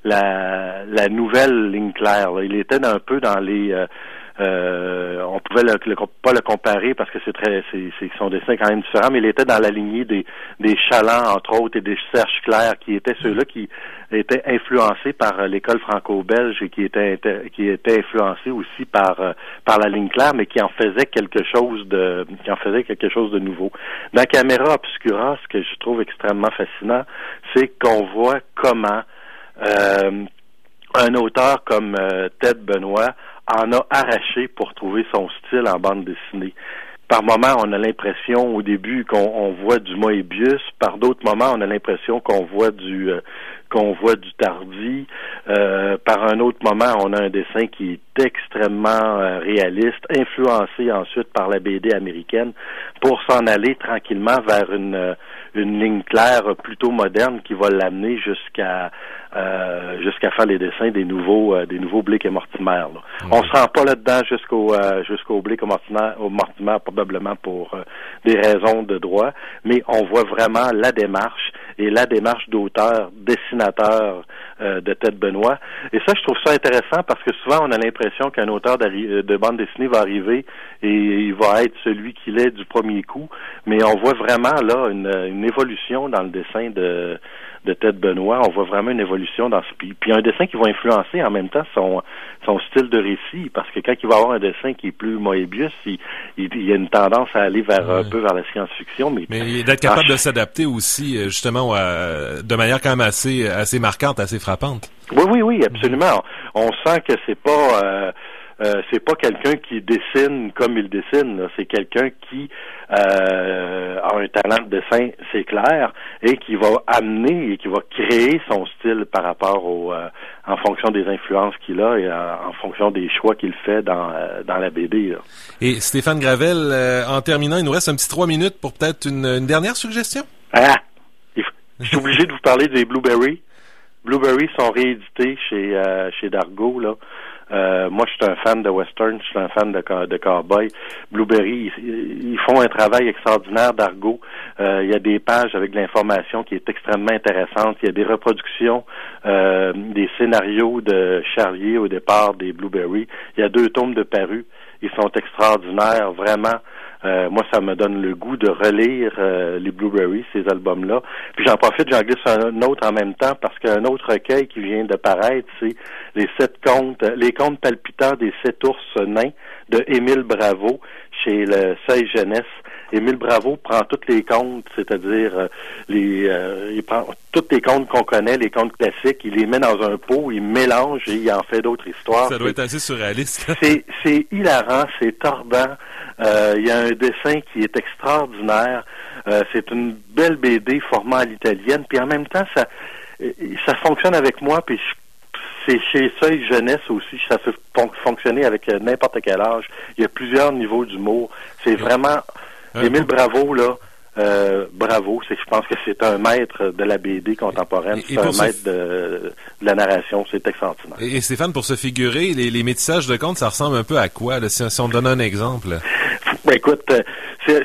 la la nouvelle ligne claire. Là. Il était un peu dans les euh, Euh, on pouvait le, le, pas le comparer parce que c'est très, c'est, c'est son dessin est quand même différent, mais il était dans la lignée des, des Chaland, entre autres, et des Serge Clair, qui étaient ceux-là qui étaient influencés par l'école franco-belge et qui étaient, qui étaient influencés aussi par, par la ligne claire, mais qui en faisaient quelque chose de, qui en faisaient quelque chose de nouveau. Dans Caméra Obscura, ce que je trouve extrêmement fascinant, c'est qu'on voit comment, euh, un auteur comme euh, Ted Benoît en a arraché pour trouver son style en bande dessinée. par moments, on a l'impression au début qu'on on voit du Moebius. Par d'autres moments, on a l'impression qu'on voit du euh, qu'on voit du Tardi. Euh, par un autre moment, on a un dessin qui est extrêmement euh, réaliste, influencé ensuite par la B D américaine, pour s'en aller tranquillement vers une euh, une ligne claire plutôt moderne qui va l'amener jusqu'à euh, jusqu'à faire les dessins des nouveaux euh, des nouveaux Blake et Mortimer. Là. Mmh. On se rend pas là-dedans jusqu'au euh, jusqu'au Blake et Mortimer, au Mortimer probablement pour euh, des raisons de droit, mais on voit vraiment la démarche et la démarche d'auteur, dessinateur euh, de Ted Benoît. Et ça, je trouve ça intéressant parce que souvent, on a l'impression qu'un auteur de bande dessinée va arriver et il va être celui qu'il est du premier coup, mais on voit vraiment là une, une évolution dans le dessin de de Ted Benoît. On voit vraiment une évolution dans ce puis, puis un dessin qui va influencer en même temps son son style de récit, parce que quand il va avoir un dessin qui est plus Moebius, il, il, il y a une tendance à aller vers ouais. un peu vers la science-fiction, mais mais d'être capable ah, de s'adapter aussi justement à, de manière quand même assez assez marquante, assez frappante. Oui, oui, oui, absolument. On, on sent que c'est pas euh, euh, c'est pas quelqu'un qui dessine comme il dessine, là. C'est quelqu'un qui euh, a un talent de dessin, c'est clair, et qui va amener et qui va créer son style par rapport au euh, en fonction des influences qu'il a et en, en fonction des choix qu'il fait dans euh, dans la B D. Là. Et Stéphane Gravel, euh, en terminant, il nous reste un petit trois minutes pour peut-être une, une dernière suggestion. Ah, je suis obligé de vous parler des Blueberry. Blueberry sont réédités chez euh, chez Dargaud, là. Euh, moi, je suis un fan de western, je suis un fan de, de cowboy. Blueberry, ils, ils font un travail extraordinaire d'Argo. Euh, il y a des pages avec de l'information qui est extrêmement intéressante. Il y a des reproductions, euh, des scénarios de Charlier au départ des Blueberry. Il y a deux tomes de parus. Ils sont extraordinaires, vraiment. Euh, moi, ça me donne le goût de relire euh, les Blueberry, ces albums-là. Puis j'en profite, j'en glisse un autre en même temps, parce qu'un autre recueil qui vient de paraître, c'est les sept contes, les contes palpitants des sept ours nains de Émile Bravo chez le Seuil Jeunesse. Émile Bravo prend tous les contes, c'est-à-dire euh, les, euh, il prend tous les contes qu'on connaît, les contes classiques, il les met dans un pot, il mélange et il en fait d'autres histoires. Ça doit être assez surréaliste. c'est, c'est hilarant, c'est tordant. Euh, il y a un dessin qui est extraordinaire. Euh, c'est une belle B D formée à l'italienne, puis en même temps, ça, ça fonctionne avec moi, puis je c'est chez Seuil Jeunesse aussi, ça peut fon- fonctionner avec euh, n'importe quel âge. Il y a plusieurs niveaux d'humour. C'est vraiment... Euh, Émile Bravo, là, euh, bravo. C'est, je pense que c'est un maître de la B D contemporaine. Et, et c'est un maître se... de, de la narration. C'est extraordinaire. Et, et Stéphane, pour se figurer, les, les métissages de contes, ça ressemble un peu à quoi, là, si, si on donne un exemple? Ben, écoute, euh, c'est...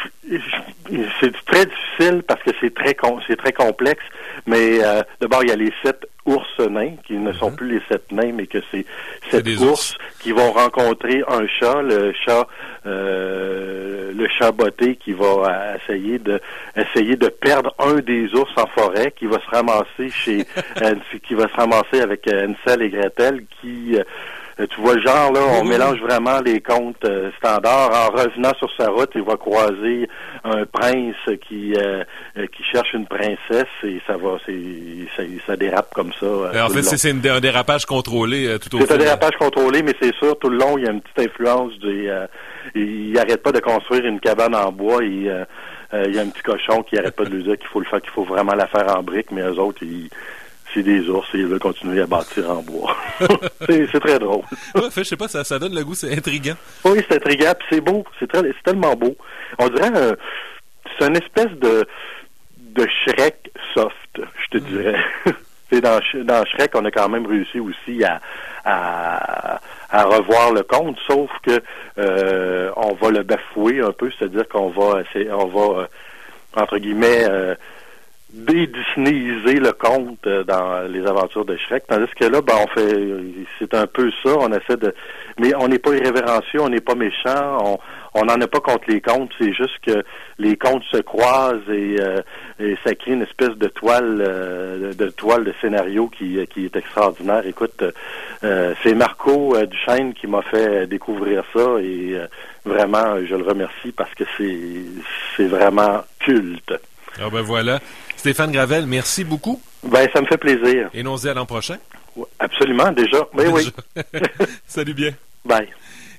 C'est très difficile parce que c'est très com- c'est très complexe, mais euh, d'abord il y a les sept ours nains qui ne mm-hmm. sont plus les sept nains, mais que c'est sept ours, ours qui vont rencontrer un chat, le chat euh, le chat botté qui va essayer de essayer de perdre un des ours en forêt, qui va se ramasser chez qui va se ramasser avec Hansel et Gretel, qui euh, tu vois le genre, là, on mmh. mélange vraiment les contes euh, standards. En revenant sur sa route, il va croiser un prince qui euh, qui cherche une princesse et ça va, c'est ça, ça dérape comme ça. Euh, en fait, c'est, c'est une, un dérapage contrôlé euh, tout au C'est fond, un dérapage contrôlé, mais c'est sûr, tout le long, il y a une petite influence des... Euh, il n'arrête pas de construire une cabane en bois et euh, euh, il y a un petit cochon qui arrête pas de lui dire qu'il faut le faire, qu'il faut vraiment la faire en briques, mais eux autres, ils... c'est des ours et ils veulent continuer à bâtir en bois. c'est, c'est très drôle. Ouais, fait, je sais pas, ça, ça donne le goût, c'est intriguant. Oui, c'est intriguant, puis c'est beau, c'est, très, c'est tellement beau. On dirait, euh, c'est une espèce de de Shrek soft, je te mm. dirais. Et dans, dans Shrek, on a quand même réussi aussi à, à, à revoir le conte, sauf que euh, on va le bafouer un peu, c'est-à-dire qu'on va, c'est, on va euh, entre guillemets, euh, dé-disneyiser le conte dans les aventures de Shrek, tandis que là, ben, on fait, c'est un peu ça, on essaie de, mais on n'est pas irrévérencieux, on n'est pas méchant, on, on n'en a pas contre les contes, c'est juste que les contes se croisent et, euh, et ça crée une espèce de toile, euh, de toile de scénario qui, qui est extraordinaire. Écoute, euh, c'est Marco euh, Duchesne qui m'a fait découvrir ça et euh, vraiment, je le remercie parce que c'est, c'est vraiment culte. Ah ben voilà. Stéphane Gravel, merci beaucoup. Ben, ça me fait plaisir. Et nous on se dit à l'an prochain. Absolument, déjà. Ben, déjà. Oui. Salut bien. Bye.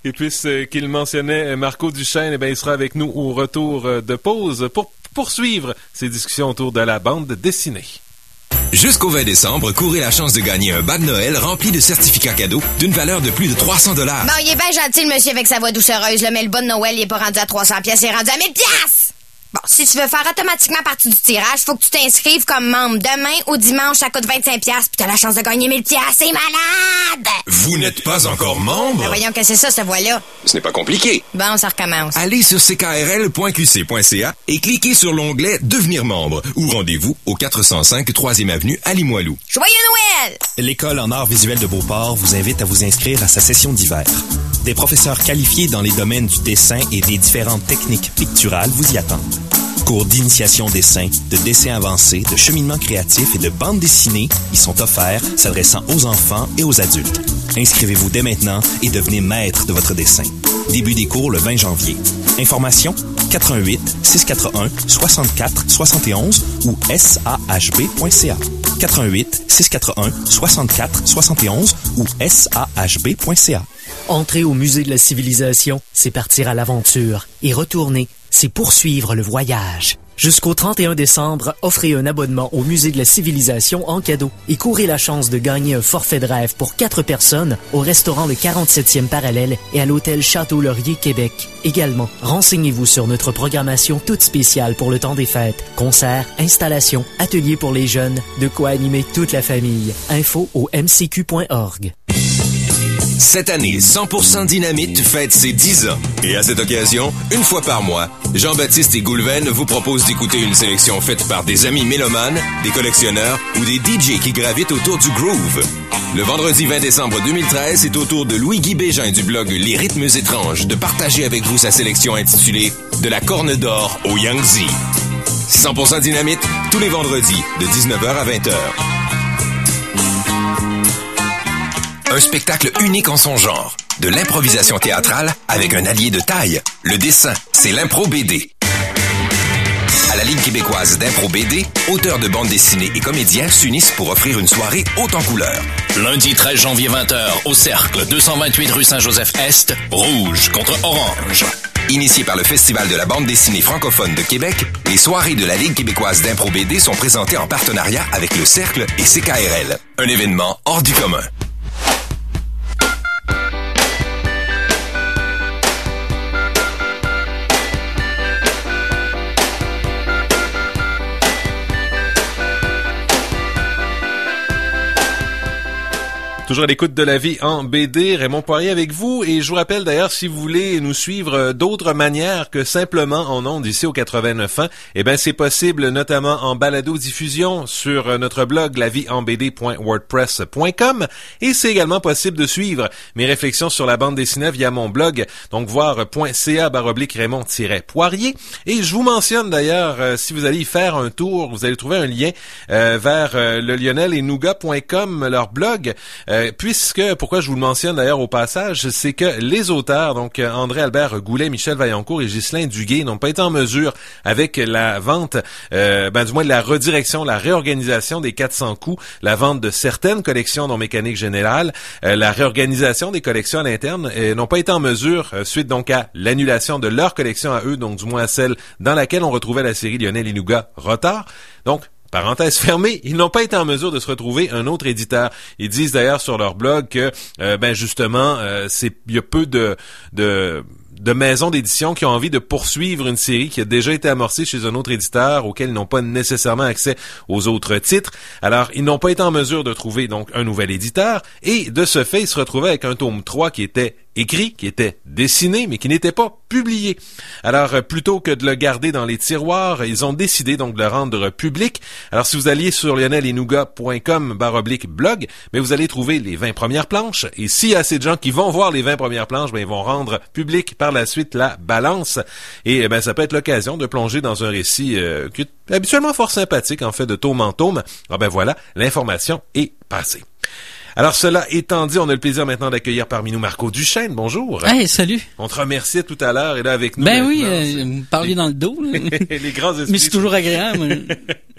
Et puisqu'il mentionnait Marco Duchesne, eh bien, il sera avec nous au retour de pause pour poursuivre ces discussions autour de la bande dessinée. Jusqu'au vingt décembre, courez la chance de gagner un bas de Noël rempli de certificats cadeaux d'une valeur de plus de trois cents dollars. Bon, il est bien gentil, le monsieur, avec sa voix doucereuse, là, mais le bas de Noël, il est pas rendu à trois cents pièces, il est rendu à mille pièces. Bon, si tu veux faire automatiquement partie du tirage, faut que tu t'inscrives comme membre. Demain ou dimanche, ça coûte vingt-cinq pièces, puis t'as la chance de gagner mille pièces. C'est malade! Vous n'êtes pas encore membre? Ben voyons que c'est ça, cette voix-là. Ce n'est pas compliqué. Bon, ça recommence. Allez sur c k r l point q c point c a et cliquez sur l'onglet « Devenir membre » ou rendez-vous au quatre cent cinq troisième avenue à Limoilou. Joyeux Noël! L'École en arts visuels de Beauport vous invite à vous inscrire à sa session d'hiver. Des professeurs qualifiés dans les domaines du dessin et des différentes techniques picturales vous y attendent. Cours d'initiation dessin, de dessin avancé, de cheminement créatif et de bande dessinée y sont offerts, s'adressant aux enfants et aux adultes. Inscrivez-vous dès maintenant et devenez maître de votre dessin. Début des cours le vingt janvier. Informations quatre un huit, six quatre un, six quatre sept un ou s a h b point c a. quatre un huit, six quatre un, six quatre sept un ou s a h b point c a. Entrer au musée de la civilisation, c'est partir à l'aventure. Et retourner, c'est poursuivre le voyage. Jusqu'au trente et un décembre, offrez un abonnement au musée de la civilisation en cadeau et courez la chance de gagner un forfait de rêve pour quatre personnes au restaurant Le quarante-septième parallèle et à l'hôtel Château-Laurier, Québec. Également, renseignez-vous sur notre programmation toute spéciale pour le temps des fêtes. Concerts, installations, ateliers pour les jeunes, de quoi animer toute la famille. Info au m c q point org. Cette année, cent pour cent Dynamite fête ses dix ans. Et à cette occasion, une fois par mois, Jean-Baptiste et Goulven vous proposent d'écouter une sélection faite par des amis mélomanes, des collectionneurs ou des D J qui gravitent autour du groove. Le vendredi vingt décembre deux mille treize, c'est au tour de Louis-Guy Bégin du blog Les Rythmes Étranges de partager avec vous sa sélection intitulée « De la corne d'or au Yangtze ». cent pour cent Dynamite, tous les vendredis, de dix-neuf heures à vingt heures. Un spectacle unique en son genre. De l'improvisation théâtrale avec un allié de taille. Le dessin, c'est l'impro B D. À la Ligue québécoise d'impro B D, auteurs de bandes dessinées et comédiens s'unissent pour offrir une soirée haute en couleurs. Lundi treize janvier vingt heures, au Cercle, deux cent vingt-huit rue Saint-Joseph-Est, Rouge contre Orange. Initié par le Festival de la bande dessinée francophone de Québec, les soirées de la Ligue québécoise d'impro B D sont présentées en partenariat avec le Cercle et C K R L. Un événement hors du commun. Toujours à l'écoute de la vie en B D, Raymond Poirier avec vous, et je vous rappelle d'ailleurs, si vous voulez nous suivre d'autres manières que simplement en ondes ici au quatre-vingt-neuf ans, eh ben c'est possible notamment en balado-diffusion sur notre blog la vie en b d point wordpress point com, et c'est également possible de suivre mes réflexions sur la bande dessinée via mon blog, donc voir .ca baroblique Raymond-Poirier, et je vous mentionne d'ailleurs, euh, si vous allez y faire un tour, vous allez trouver un lien euh, vers euh, le lionel et nougat point com, leur blog, euh, Euh, puisque, pourquoi je vous le mentionne d'ailleurs au passage, c'est que les auteurs, donc André-Albert Goulet, Michel Vaillancourt et Ghislain Duguay, n'ont pas été en mesure, avec la vente, euh, ben du moins la redirection, la réorganisation des quatre cents coups, la vente de certaines collections dont Mécanique Générale, euh, la réorganisation des collections à l'interne, euh, n'ont pas été en mesure, euh, suite donc à l'annulation de leur collection à eux, donc du moins à celle dans laquelle on retrouvait la série Lionel et Nougat Retard. Donc, parenthèse fermée, ils n'ont pas été en mesure de se retrouver un autre éditeur. Ils disent d'ailleurs sur leur blog que, euh, ben justement, euh, c'est il y a peu de de de maisons d'édition qui ont envie de poursuivre une série qui a déjà été amorcée chez un autre éditeur auquel ils n'ont pas nécessairement accès aux autres titres. Alors, ils n'ont pas été en mesure de trouver donc un nouvel éditeur, et de ce fait, ils se retrouvaient avec un tome trois qui était écrit, qui était dessiné, mais qui n'était pas publié. Alors, euh, plutôt que de le garder dans les tiroirs, ils ont décidé donc de le rendre public. Alors, si vous alliez sur lionel et nougat point com baroblique blog, mais vous allez trouver les vingt premières planches, et s'il y a assez de gens qui vont voir les vingt premières planches, ben ils vont rendre public par la suite la balance, et eh ben ça peut être l'occasion de plonger dans un récit euh, qui est habituellement fort sympathique, en fait, de tome en tome. Ah ben voilà, l'information est passée. Alors, cela étant dit, on a le plaisir maintenant d'accueillir parmi nous Marco Duchesne. Bonjour. Hey, salut. On te remerciait tout à l'heure, et là avec nous. Ben oui, euh, me parler dans le dos. Là. Les grands esprits. Mais c'est toujours agréable.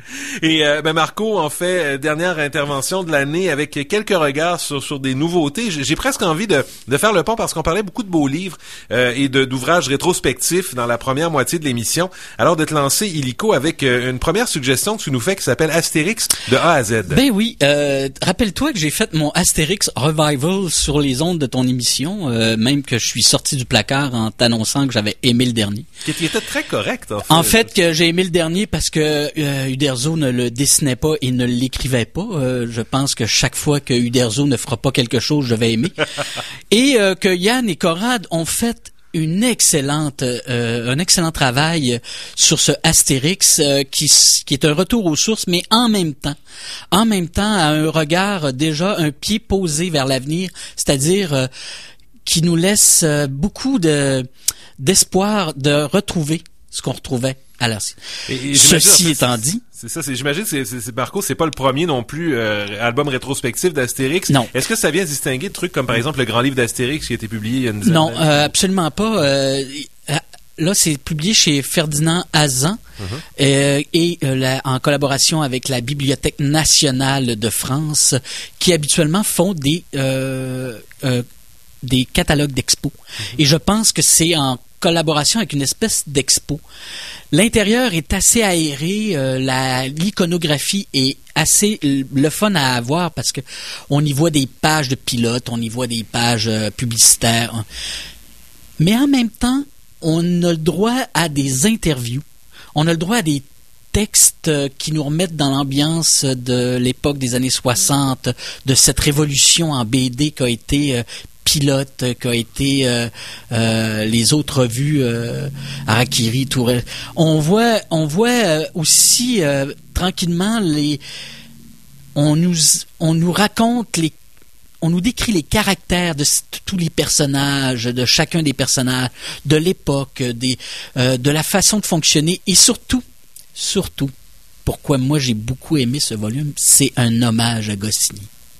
Et euh, ben Marco, en fait, dernière intervention de l'année avec quelques regards sur sur des nouveautés. J'ai, j'ai presque envie de de faire le pont parce qu'on parlait beaucoup de beaux livres euh, et de d'ouvrages rétrospectifs dans la première moitié de l'émission. Alors de te lancer, illico, avec euh, une première suggestion que tu nous fais qui s'appelle Astérix de A à Z. Ben oui, euh, rappelle-toi que j'ai fait mon Astérix Revival sur les ondes de ton émission, euh, même que je suis sorti du placard en t'annonçant que j'avais aimé le dernier. Qui était très correct, en fait. En fait, que j'ai aimé le dernier parce que euh, Uderzo ne le dessinait pas et ne l'écrivait pas. Euh, je pense que chaque fois que Uderzo ne fera pas quelque chose, je vais aimer. Et euh, que Yann et Conrad ont fait une excellente, euh, un excellent travail sur ce Astérix euh, qui, qui est un retour aux sources, mais en même temps, en même temps, à un regard déjà un pied posé vers l'avenir, c'est-à-dire euh, qui nous laisse euh, beaucoup de d'espoir de retrouver ce qu'on retrouvait à l'ancien. Ceci étant dit, c'est ça. C'est, j'imagine, c'est, c'est, c'est Marco, c'est pas le premier non plus euh, album rétrospectif d'Astérix. Non. Est-ce que ça vient distinguer de trucs comme par exemple le grand livre d'Astérix qui a été publié il y a une dizaine non, d'années? euh, absolument pas. Euh, là, c'est publié chez Ferdinand Hazan uh-huh. euh, et euh, la, en collaboration avec la Bibliothèque nationale de France, qui habituellement font des euh, euh, des catalogues d'expo. Uh-huh. Et je pense que c'est en collaboration avec une espèce d'expo. L'intérieur est assez aéré, euh, la l'iconographie est assez le fun à avoir parce que on y voit des pages de pilotes, on y voit des pages euh, publicitaires. Mais en même temps, on a le droit à des interviews, on a le droit à des textes qui nous remettent dans l'ambiance de l'époque des années soixante, de cette révolution en B D qui a été euh, pilote, qui a été euh, euh, les autres revues euh, Harakiri, Tourelle. On voit, on voit euh, aussi euh, tranquillement les, on nous, on nous raconte les, on nous décrit les caractères de tous les personnages, de chacun des personnages, de l'époque, des, euh, de la façon de fonctionner et surtout, surtout, pourquoi moi j'ai beaucoup aimé ce volume, c'est un hommage à Goscinny,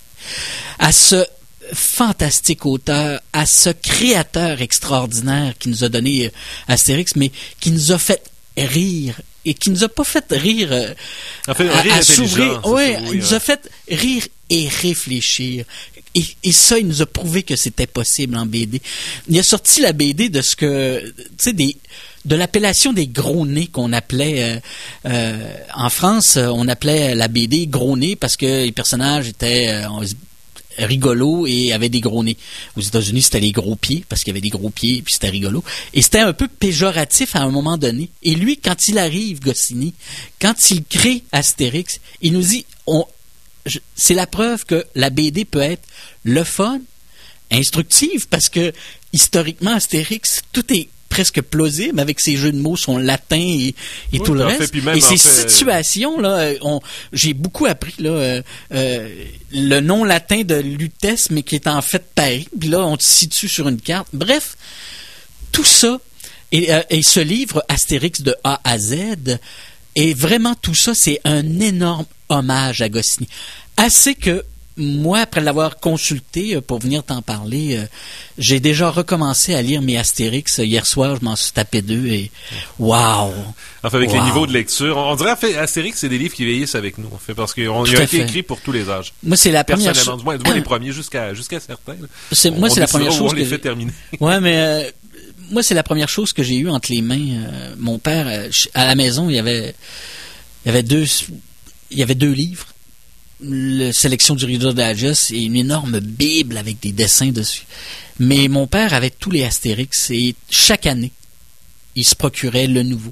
à ce fantastique auteur, à ce créateur extraordinaire qui nous a donné Astérix, mais qui nous a fait rire et qui nous a pas fait rire, euh, enfin, à, rire à s'ouvrir. Ouais, ça, oui, il nous ouais. a fait rire et réfléchir. Et, et ça, il nous a prouvé que c'était possible en B D. Il a sorti la B D de ce que, tu sais, des de l'appellation des gros nez qu'on appelait euh, euh, en France, on appelait la B D gros nez parce que les personnages étaient euh, rigolo et avait des gros nez. Aux États-Unis, c'était les gros pieds, parce qu'il y avait des gros pieds, puis c'était rigolo. Et c'était un peu péjoratif à un moment donné. Et lui, quand il arrive, Goscinny, quand il crée Astérix, il nous dit, on, je, c'est la preuve que la B D peut être le fun, instructive, parce que, historiquement, Astérix, tout est presque plausible avec ses jeux de mots, son latin et, et oui, tout le reste. Fait, même, et ces fait... situations là, on, j'ai beaucoup appris là euh, euh, le nom latin de Lutèce, mais qui est en fait Paris. Puis là, on te situe sur une carte. Bref, tout ça et, euh, et ce livre Astérix de A à Z, et vraiment tout ça, c'est un énorme hommage à Goscinny. Assez que moi, après l'avoir consulté pour venir t'en parler, euh, j'ai déjà recommencé à lire mes Astérix. Hier soir, je m'en suis tapé deux et waouh! Enfin, avec wow. les niveaux de lecture, on, on dirait en fait Astérix, c'est des livres qui vieillissent avec nous, en fait, parce qu'ils ont été écrits pour tous les âges. Moi, c'est la première chose. Du moins, du moins les premiers jusqu'à jusqu'à certains. C'est, moi, on c'est la première chose on que les fait terminer. Ouais, mais euh, moi, c'est la première chose que j'ai eue entre les mains. Euh, mon père, euh, à la maison, il y avait, il y avait deux, il y avait deux livres. La sélection du Reader's Digest et une énorme bible avec des dessins dessus. Mais mon père avait tous les Astérix et chaque année, il se procurait le nouveau.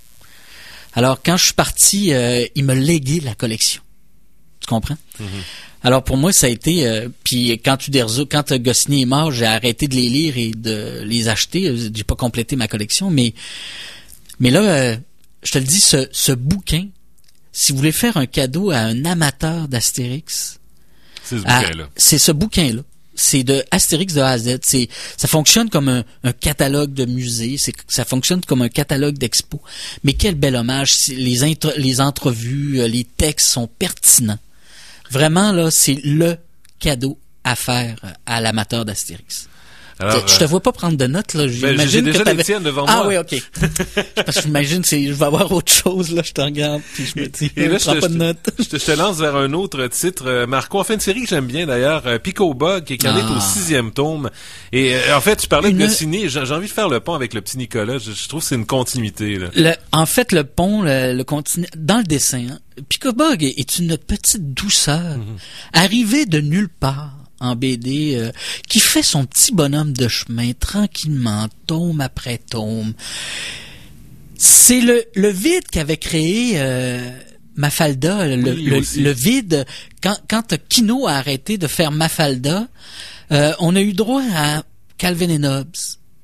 Alors, quand je suis parti, euh, il me léguait la collection. Tu comprends? Mm-hmm. Alors, pour moi, ça a été... Euh, puis, quand Uderzo, quand Goscinny est mort, j'ai arrêté de les lire et de les acheter. J'ai pas complété ma collection, mais... Mais là, euh, je te le dis, ce, ce bouquin, si vous voulez faire un cadeau à un amateur d'Astérix, c'est ce bouquin-là. À, c'est ce bouquin-là. C'est de Astérix de A à Z. C'est, ça fonctionne comme un, un catalogue de musée. C'est, ça fonctionne comme un catalogue d'expo. Mais quel bel hommage. Les, intro, les entrevues, les textes sont pertinents. Vraiment, là, c'est le cadeau à faire à l'amateur d'Astérix. Alors, je te vois pas prendre de notes, là. Ben, j'ai déjà les tiennes devant ah, moi. Ah oui, OK. Parce que j'imagine, c'est, je vais avoir autre chose, là. Je te regarde, puis je me dis, et là, je prends je, pas je, de notes. Je te, je te lance vers un autre titre. Euh, Marco, en fait, une série que j'aime bien, d'ailleurs, euh, Pico Bug, qui en ah. est au sixième tome. Et euh, en fait, tu parlais une... de Goscinny. J'ai, j'ai envie de faire le pont avec le petit Nicolas. Je, je trouve que c'est une continuité, là. Le, en fait, le pont, le, le continu... dans le dessin, hein, Pico Bug est, est une petite douceur, mm-hmm. arrivée de nulle part. En B D, euh, qui fait son petit bonhomme de chemin tranquillement, tome après tome. C'est le, le vide qu'avait créé euh, Mafalda, le, oui, le, le vide. Quand, quand Kino a arrêté de faire Mafalda, euh, on a eu droit à Calvin et Hobbes.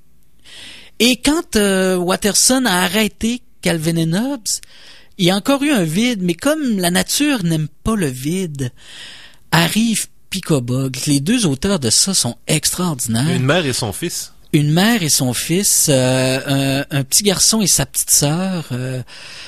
Et quand euh, Watterson a arrêté Calvin et Hobbes, il y a encore eu un vide, mais comme la nature n'aime pas le vide, arrive Pico Bug. Les deux auteurs de ça sont extraordinaires. Une mère et son fils. Une mère et son fils, euh, un, un petit garçon et sa petite sœur. Euh,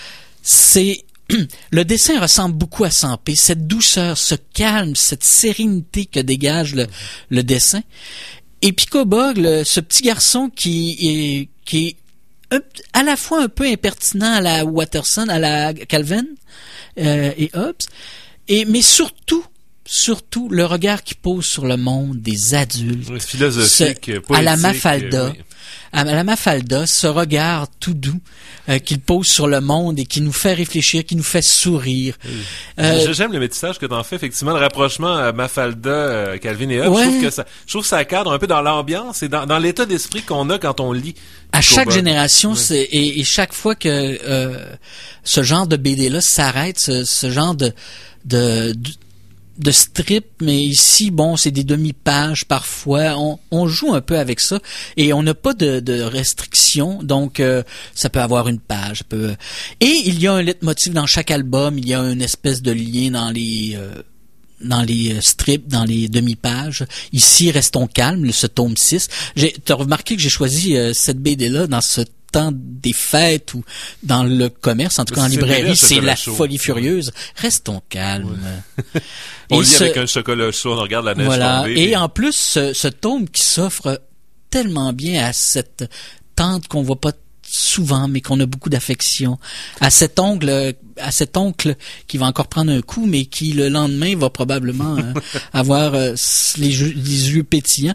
c'est le dessin ressemble beaucoup à cent P. Cette douceur, ce calme, cette sérénité que dégage le, le dessin. Et Pico Bug, le, ce petit garçon qui est qui est un, à la fois un peu impertinent à la Watterson, à la Calvin euh, et Hobbes, et mais surtout Surtout le regard qu'il pose sur le monde des adultes. Philosophique, ce, poétique. À la Mafalda. Oui. À la Mafalda, ce regard tout doux euh, qu'il pose sur le monde et qui nous fait réfléchir, qui nous fait sourire. Oui. Euh, J'aime le métissage que t'en fais, effectivement, le rapprochement à Mafalda, euh, Calvin et Hobbes. Ouais. Je trouve que ça, je trouve que ça cadre un peu dans l'ambiance et dans, dans l'état d'esprit qu'on a quand on lit. À chaque Bug. génération, oui. c'est, et, et chaque fois que euh, ce genre de B D-là s'arrête, ce, ce genre de, de, de de strip, mais ici, bon, c'est des demi-pages parfois. On, on joue un peu avec ça et on n'a pas de, de restrictions, donc euh, ça peut avoir une page. Ça peut... Et il y a un leitmotiv dans chaque album, il y a une espèce de lien dans les euh, dans les strips, dans les demi-pages. Ici, Restons calmes, ce tome six. J'ai, t'as remarqué que j'ai choisi euh, cette B D-là dans ce temps des fêtes ou dans le commerce, en tout cas en librairie, c'est la chaud. folie furieuse. Restons calmes. Ouais. On et lit ce, avec un chocolat chaud, on regarde la neige voilà. tomber. Et, et en plus, ce, ce tome qui s'offre tellement bien à cette tante qu'on voit pas souvent, mais qu'on a beaucoup d'affection, à cet oncle, à cet oncle qui va encore prendre un coup, mais qui le lendemain va probablement euh, avoir euh, les, jeux, les yeux pétillants.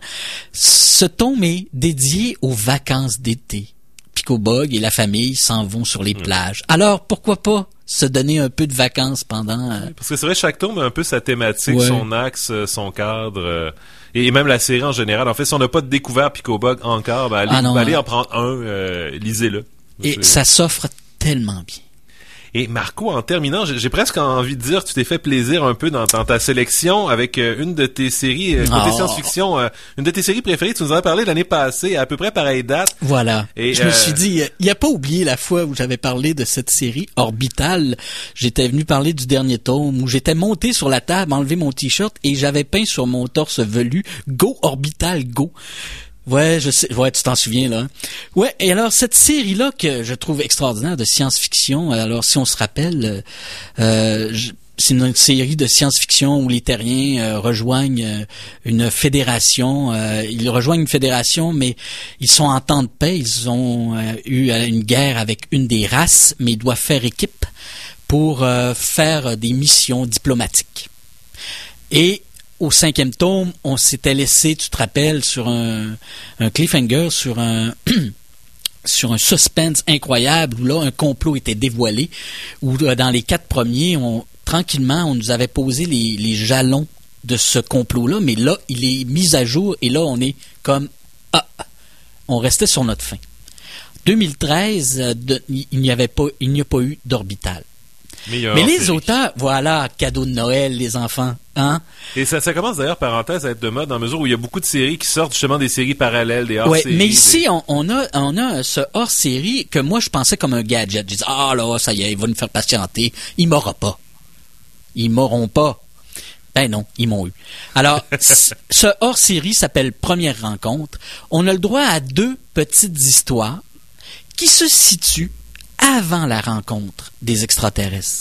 Ce tome est dédié aux vacances d'été. Pico Bug et la famille s'en vont sur les mmh. plages. Alors, pourquoi pas se donner un peu de vacances pendant... Euh... Parce que c'est vrai, chaque tome a un peu sa thématique, ouais. son axe, son cadre, euh, et même la série en général. En fait, si on n'a pas découvert Pico Bug encore, ben allez, ah non, allez en prendre un, euh, lisez-le. Et c'est... ça s'offre tellement bien. Et Marco, en terminant, j'ai, j'ai presque envie de dire, tu t'es fait plaisir un peu dans, dans ta sélection avec euh, une de tes séries, euh, côté oh. science-fiction, euh, une de tes séries préférées. Tu nous en as parlé l'année passée, à peu près pareille date. Voilà. Et, je euh... me suis dit, il n'y a pas oublié la fois où j'avais parlé de cette série Orbital. J'étais venu parler du dernier tome où j'étais monté sur la table, enlevé mon t-shirt et j'avais peint sur mon torse velu Go Orbital Go. Ouais, je sais. Ouais, tu t'en souviens là. Ouais. Et alors cette série-là que je trouve extraordinaire de science-fiction. Alors si on se rappelle, euh, je, c'est une série de science-fiction où les terriens euh, rejoignent euh, une fédération. Euh, ils rejoignent une fédération, mais ils sont en temps de paix. Ils ont euh, eu une guerre avec une des races, mais ils doivent faire équipe pour euh, faire des missions diplomatiques. Et au cinquième tome, on s'était laissé, tu te rappelles, sur un, un cliffhanger, sur un sur un suspense incroyable, où là, un complot était dévoilé, où dans les quatre premiers, on, tranquillement, on nous avait posé les, les jalons de ce complot-là, mais là, il est mis à jour, et là, on est comme, ah, on restait sur notre fin. deux mille treize, de, il n'y avait pas, il n'y a pas eu d'Orbital. Mais, Mais les série. auteurs, voilà, cadeau de Noël, les enfants, hein? Et ça, ça commence d'ailleurs, parenthèse, à être de mode, dans la mesure où il y a beaucoup de séries qui sortent justement des séries parallèles, des hors-séries. Ouais, mais ici, des... on, on a, on a ce hors-série que moi, je pensais comme un gadget. Je disais, ah là, ça y est, il va nous faire patienter. Il m'aura pas. Ils m'auront pas. Ben non, ils m'ont eu. Alors, ce hors-série s'appelle Première rencontre. On a le droit à deux petites histoires qui se situent avant la rencontre des extraterrestres.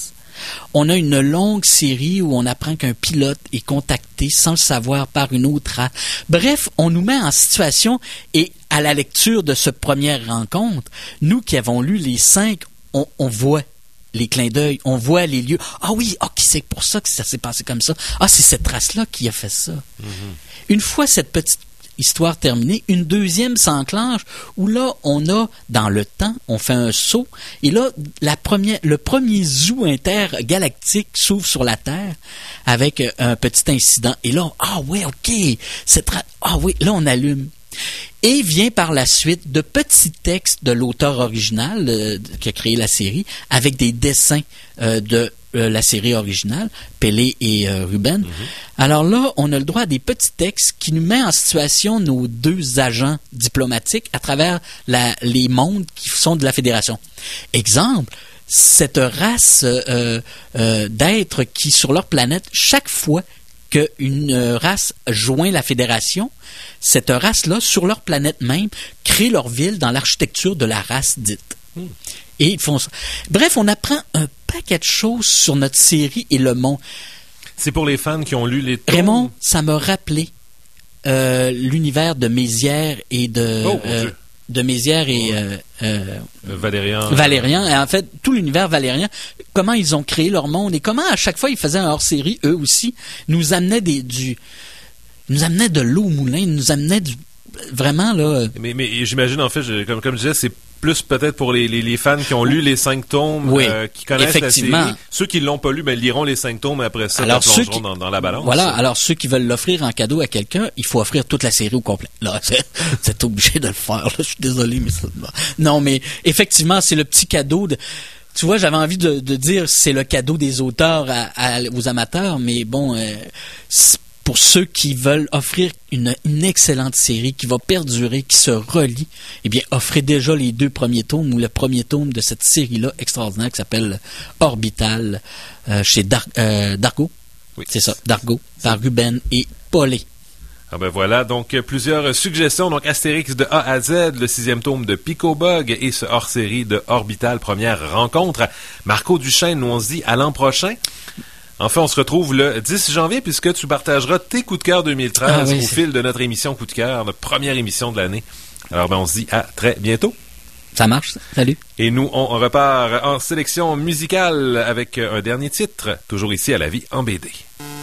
On a une longue série où on apprend qu'un pilote est contacté sans le savoir par une autre race. Bref, on nous met en situation et à la lecture de cette première rencontre, nous qui avons lu les cinq, on, on voit les clins d'œil, on voit les lieux. Ah oui, ah, c'est pour ça que ça s'est passé comme ça. Ah, c'est cette race-là qui a fait ça. Mm-hmm. Une fois cette petite histoire terminée, une deuxième s'enclenche où là, on a, dans le temps, on fait un saut et là, la première, le premier zoo intergalactique s'ouvre sur la Terre avec un petit incident. Et là, ah oui, OK, cette ra- ah oui, là, on allume. Et vient par la suite de petits textes de l'auteur original euh, qui a créé la série avec des dessins euh, de euh, la série originale, Pellé et euh, Ruben. Mm-hmm. Alors là, on a le droit à des petits textes qui nous mettent en situation nos deux agents diplomatiques à travers la, les mondes qui sont de la Fédération. Exemple, cette race euh, euh, d'êtres qui, sur leur planète, chaque fois qu'une race joint la Fédération, cette race-là, sur leur planète même, crée leur ville dans l'architecture de la race dite. Mm. Et ils font ça. Bref, on apprend un paquet de choses sur notre série et le monde. C'est pour les fans qui ont lu les tomes. Raymond, ça m'a rappelé euh, l'univers de Mézières et de... Oh, euh, de Mézières et euh, euh, Valérian. Valérian. Et en fait, tout l'univers valérien, comment ils ont créé leur monde et comment à chaque fois ils faisaient un hors-série, eux aussi, nous amenaient des, du, nous amenaient de l'eau au moulin, nous amenaient du, vraiment là. Mais, mais j'imagine en fait, je, comme comme je disais, c'est plus peut-être pour les, les, les fans qui ont lu les cinq tomes, oui, euh, qui connaissent la série. Ceux qui l'ont pas lu, ben liront les cinq tomes après ça, alors ceux qui, dans, dans la balance. Voilà. Alors ceux qui veulent l'offrir en cadeau à quelqu'un, il faut offrir toute la série au complet. Là, c'est, c'est obligé de le faire. Là, je suis désolé, mais ça, non, mais effectivement, c'est le petit cadeau de. Tu vois, j'avais envie de, de dire c'est le cadeau des auteurs à, à, aux amateurs, mais bon, euh, pour ceux qui veulent offrir une, une excellente série qui va perdurer, qui se relie, eh bien, offrez déjà les deux premiers tomes ou le premier tome de cette série-là extraordinaire qui s'appelle Orbital euh, chez Dar- euh, Dargo. Oui. C'est ça, Dargo, par Ruben et Paulet. Ah ben voilà, donc plusieurs suggestions. Donc Astérix de A à Z, le sixième tome de Picobug et ce hors-série de Orbital, première rencontre. Marco Duchesne, nous on se dit à l'an prochain. Enfin, on se retrouve le dix janvier puisque tu partageras tes coups de cœur deux mille treize ah oui, au c'est... fil de notre émission Coup de cœur, notre première émission de l'année. Alors ben on se dit à très bientôt. Ça marche, salut. Et nous, on repart en sélection musicale avec un dernier titre, toujours ici à La Vie en B D.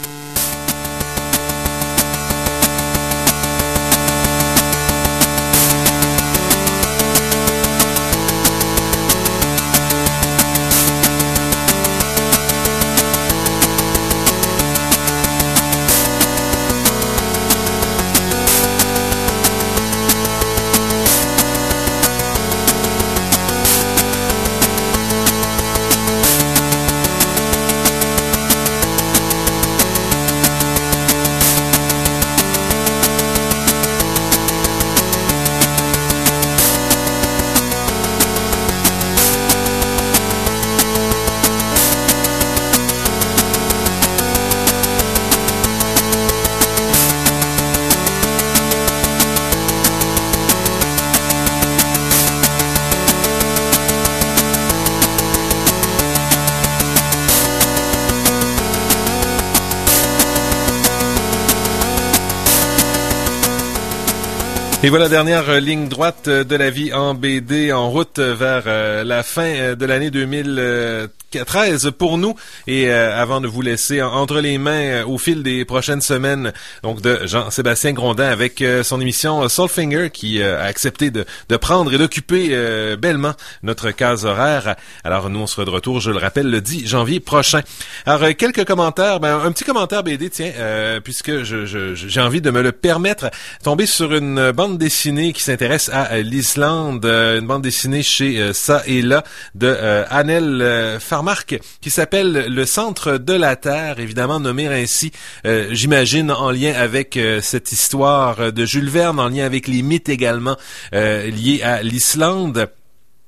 Et voilà, dernière ligne droite de La Vie en B D en route vers euh, la fin de l'année deux mille treize pour nous. Et euh, avant de vous laisser entre les mains euh, au fil des prochaines semaines, donc de Jean-Sébastien Grondin avec euh, son émission Soulfinger qui euh, a accepté de, de prendre et d'occuper euh, bellement notre case horaire. Alors nous, on sera de retour, je le rappelle, le dix janvier prochain. Alors euh, quelques commentaires, ben un petit commentaire B D, tiens, euh, puisque je, je, j'ai envie de me le permettre, tomber sur une bande dessinée qui s'intéresse à euh, l'Islande, euh, une bande dessinée chez euh, Ça et Là de euh, Annel euh, Farmark qui s'appelle Le Centre de la Terre, évidemment nommé ainsi, euh, j'imagine, en lien avec euh, cette histoire de Jules Verne, en lien avec les mythes également euh, liés à l'Islande.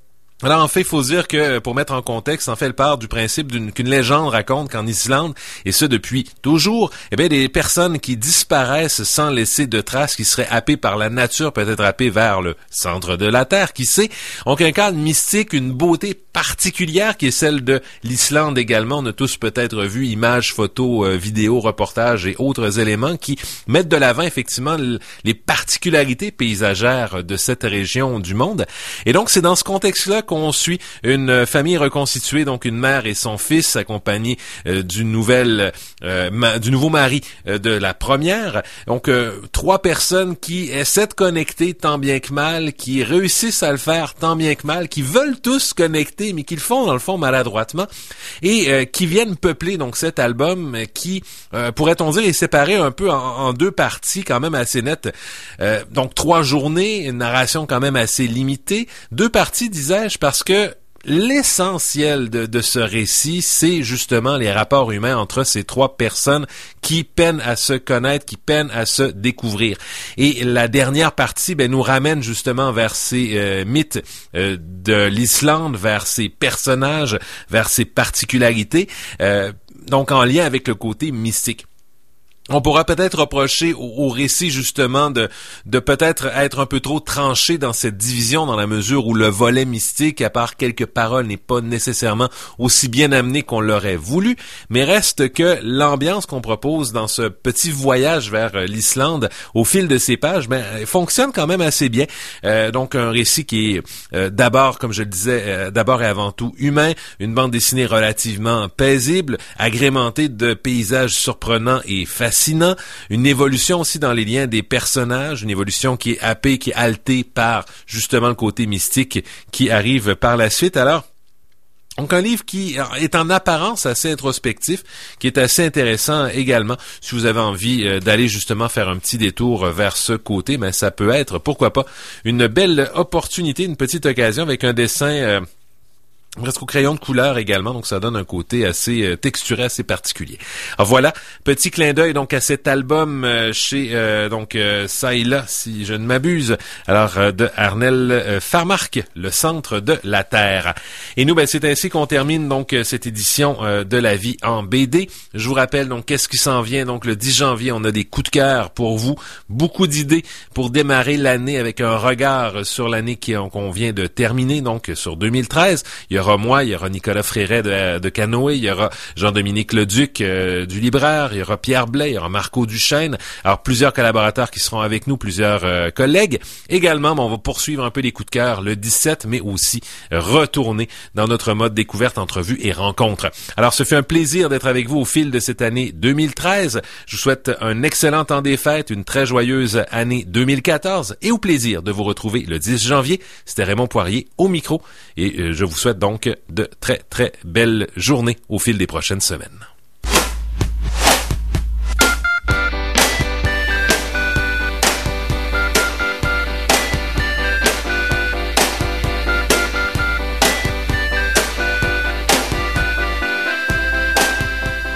Alors, en fait, il faut dire que, pour mettre en contexte, en fait, elle part du principe d'une, qu'une légende raconte qu'en Islande, et ce depuis toujours, eh bien, des personnes qui disparaissent sans laisser de traces, qui seraient happées par la nature, peut-être happées vers le centre de la Terre, qui sait, ont un cadre mystique, une beauté particulière qui est celle de l'Islande également. On a tous peut-être vu images, photos, euh, vidéos, reportages et autres éléments qui mettent de l'avant, effectivement, l- les particularités paysagères de cette région du monde. Et donc, c'est dans ce contexte-là qu'on suit une famille reconstituée, donc une mère et son fils accompagnés euh, du nouvel, euh, ma, du nouveau mari euh, de la première. Donc euh, trois personnes qui essaient de connecter tant bien que mal, qui réussissent à le faire tant bien que mal, qui veulent tous connecter, mais qui le font dans le fond maladroitement, et euh, qui viennent peupler donc cet album qui, euh, pourrait-on dire, est séparé un peu en, en deux parties quand même assez nettes. Euh, donc trois journées, une narration quand même assez limitée, deux parties, disais-je, parce que l'essentiel de, de ce récit, c'est justement les rapports humains entre ces trois personnes qui peinent à se connaître, qui peinent à se découvrir. Et la dernière partie, ben, nous ramène justement vers ces euh, mythes euh, de l'Islande, vers ces personnages, vers ces particularités, euh, donc en lien avec le côté mystique. On pourra peut-être reprocher au, au récit justement de, de peut-être être un peu trop tranché dans cette division, dans la mesure où le volet mystique, à part quelques paroles, n'est pas nécessairement aussi bien amené qu'on l'aurait voulu, mais reste que l'ambiance qu'on propose dans ce petit voyage vers l'Islande, au fil de ces pages, ben, fonctionne quand même assez bien. Euh, donc un récit qui est euh, d'abord, comme je le disais, euh, d'abord et avant tout humain, une bande dessinée relativement paisible, agrémentée de paysages surprenants et fascinants, fascinant, une évolution aussi dans les liens des personnages, une évolution qui est happée, qui est haletée par justement le côté mystique qui arrive par la suite. Alors, donc un livre qui est en apparence assez introspectif, qui est assez intéressant également. Si vous avez envie euh, d'aller justement faire un petit détour vers ce côté, ben ça peut être, pourquoi pas, une belle opportunité, une petite occasion avec un dessin euh, presque au crayon de couleur également, donc ça donne un côté assez euh, texturé, assez particulier. Alors voilà, petit clin d'œil donc à cet album euh, chez euh, donc euh, ça et là, si je ne m'abuse. Alors euh, de Arnel euh, Farmark, le centre de la Terre. Et nous, ben c'est ainsi qu'on termine donc euh, cette édition euh, de la vie en B D. Je vous rappelle donc qu'est-ce qui s'en vient. Donc le dix janvier, on a des coups de cœur pour vous, beaucoup d'idées pour démarrer l'année avec un regard sur l'année qui qu'on vient de terminer, donc sur deux mille treize. Il y aura moi, il y aura Nicolas Fréret de, de Canoë, il y aura Jean-Dominique Leduc euh, du Libraire, il y aura Pierre Blais, il y aura Marco Duchesne. Alors plusieurs collaborateurs qui seront avec nous, plusieurs euh, collègues. Également, bon, on va poursuivre un peu les coups de cœur le dix-sept, mais aussi retourner dans notre mode découverte, entrevue et rencontre. Alors ce fut un plaisir d'être avec vous au fil de cette année deux mille treize. Je vous souhaite un excellent temps des fêtes, une très joyeuse année deux mille quatorze et au plaisir de vous retrouver le dix janvier. C'était Raymond Poirier au micro et euh, je vous souhaite donc de très très belles journées au fil des prochaines semaines.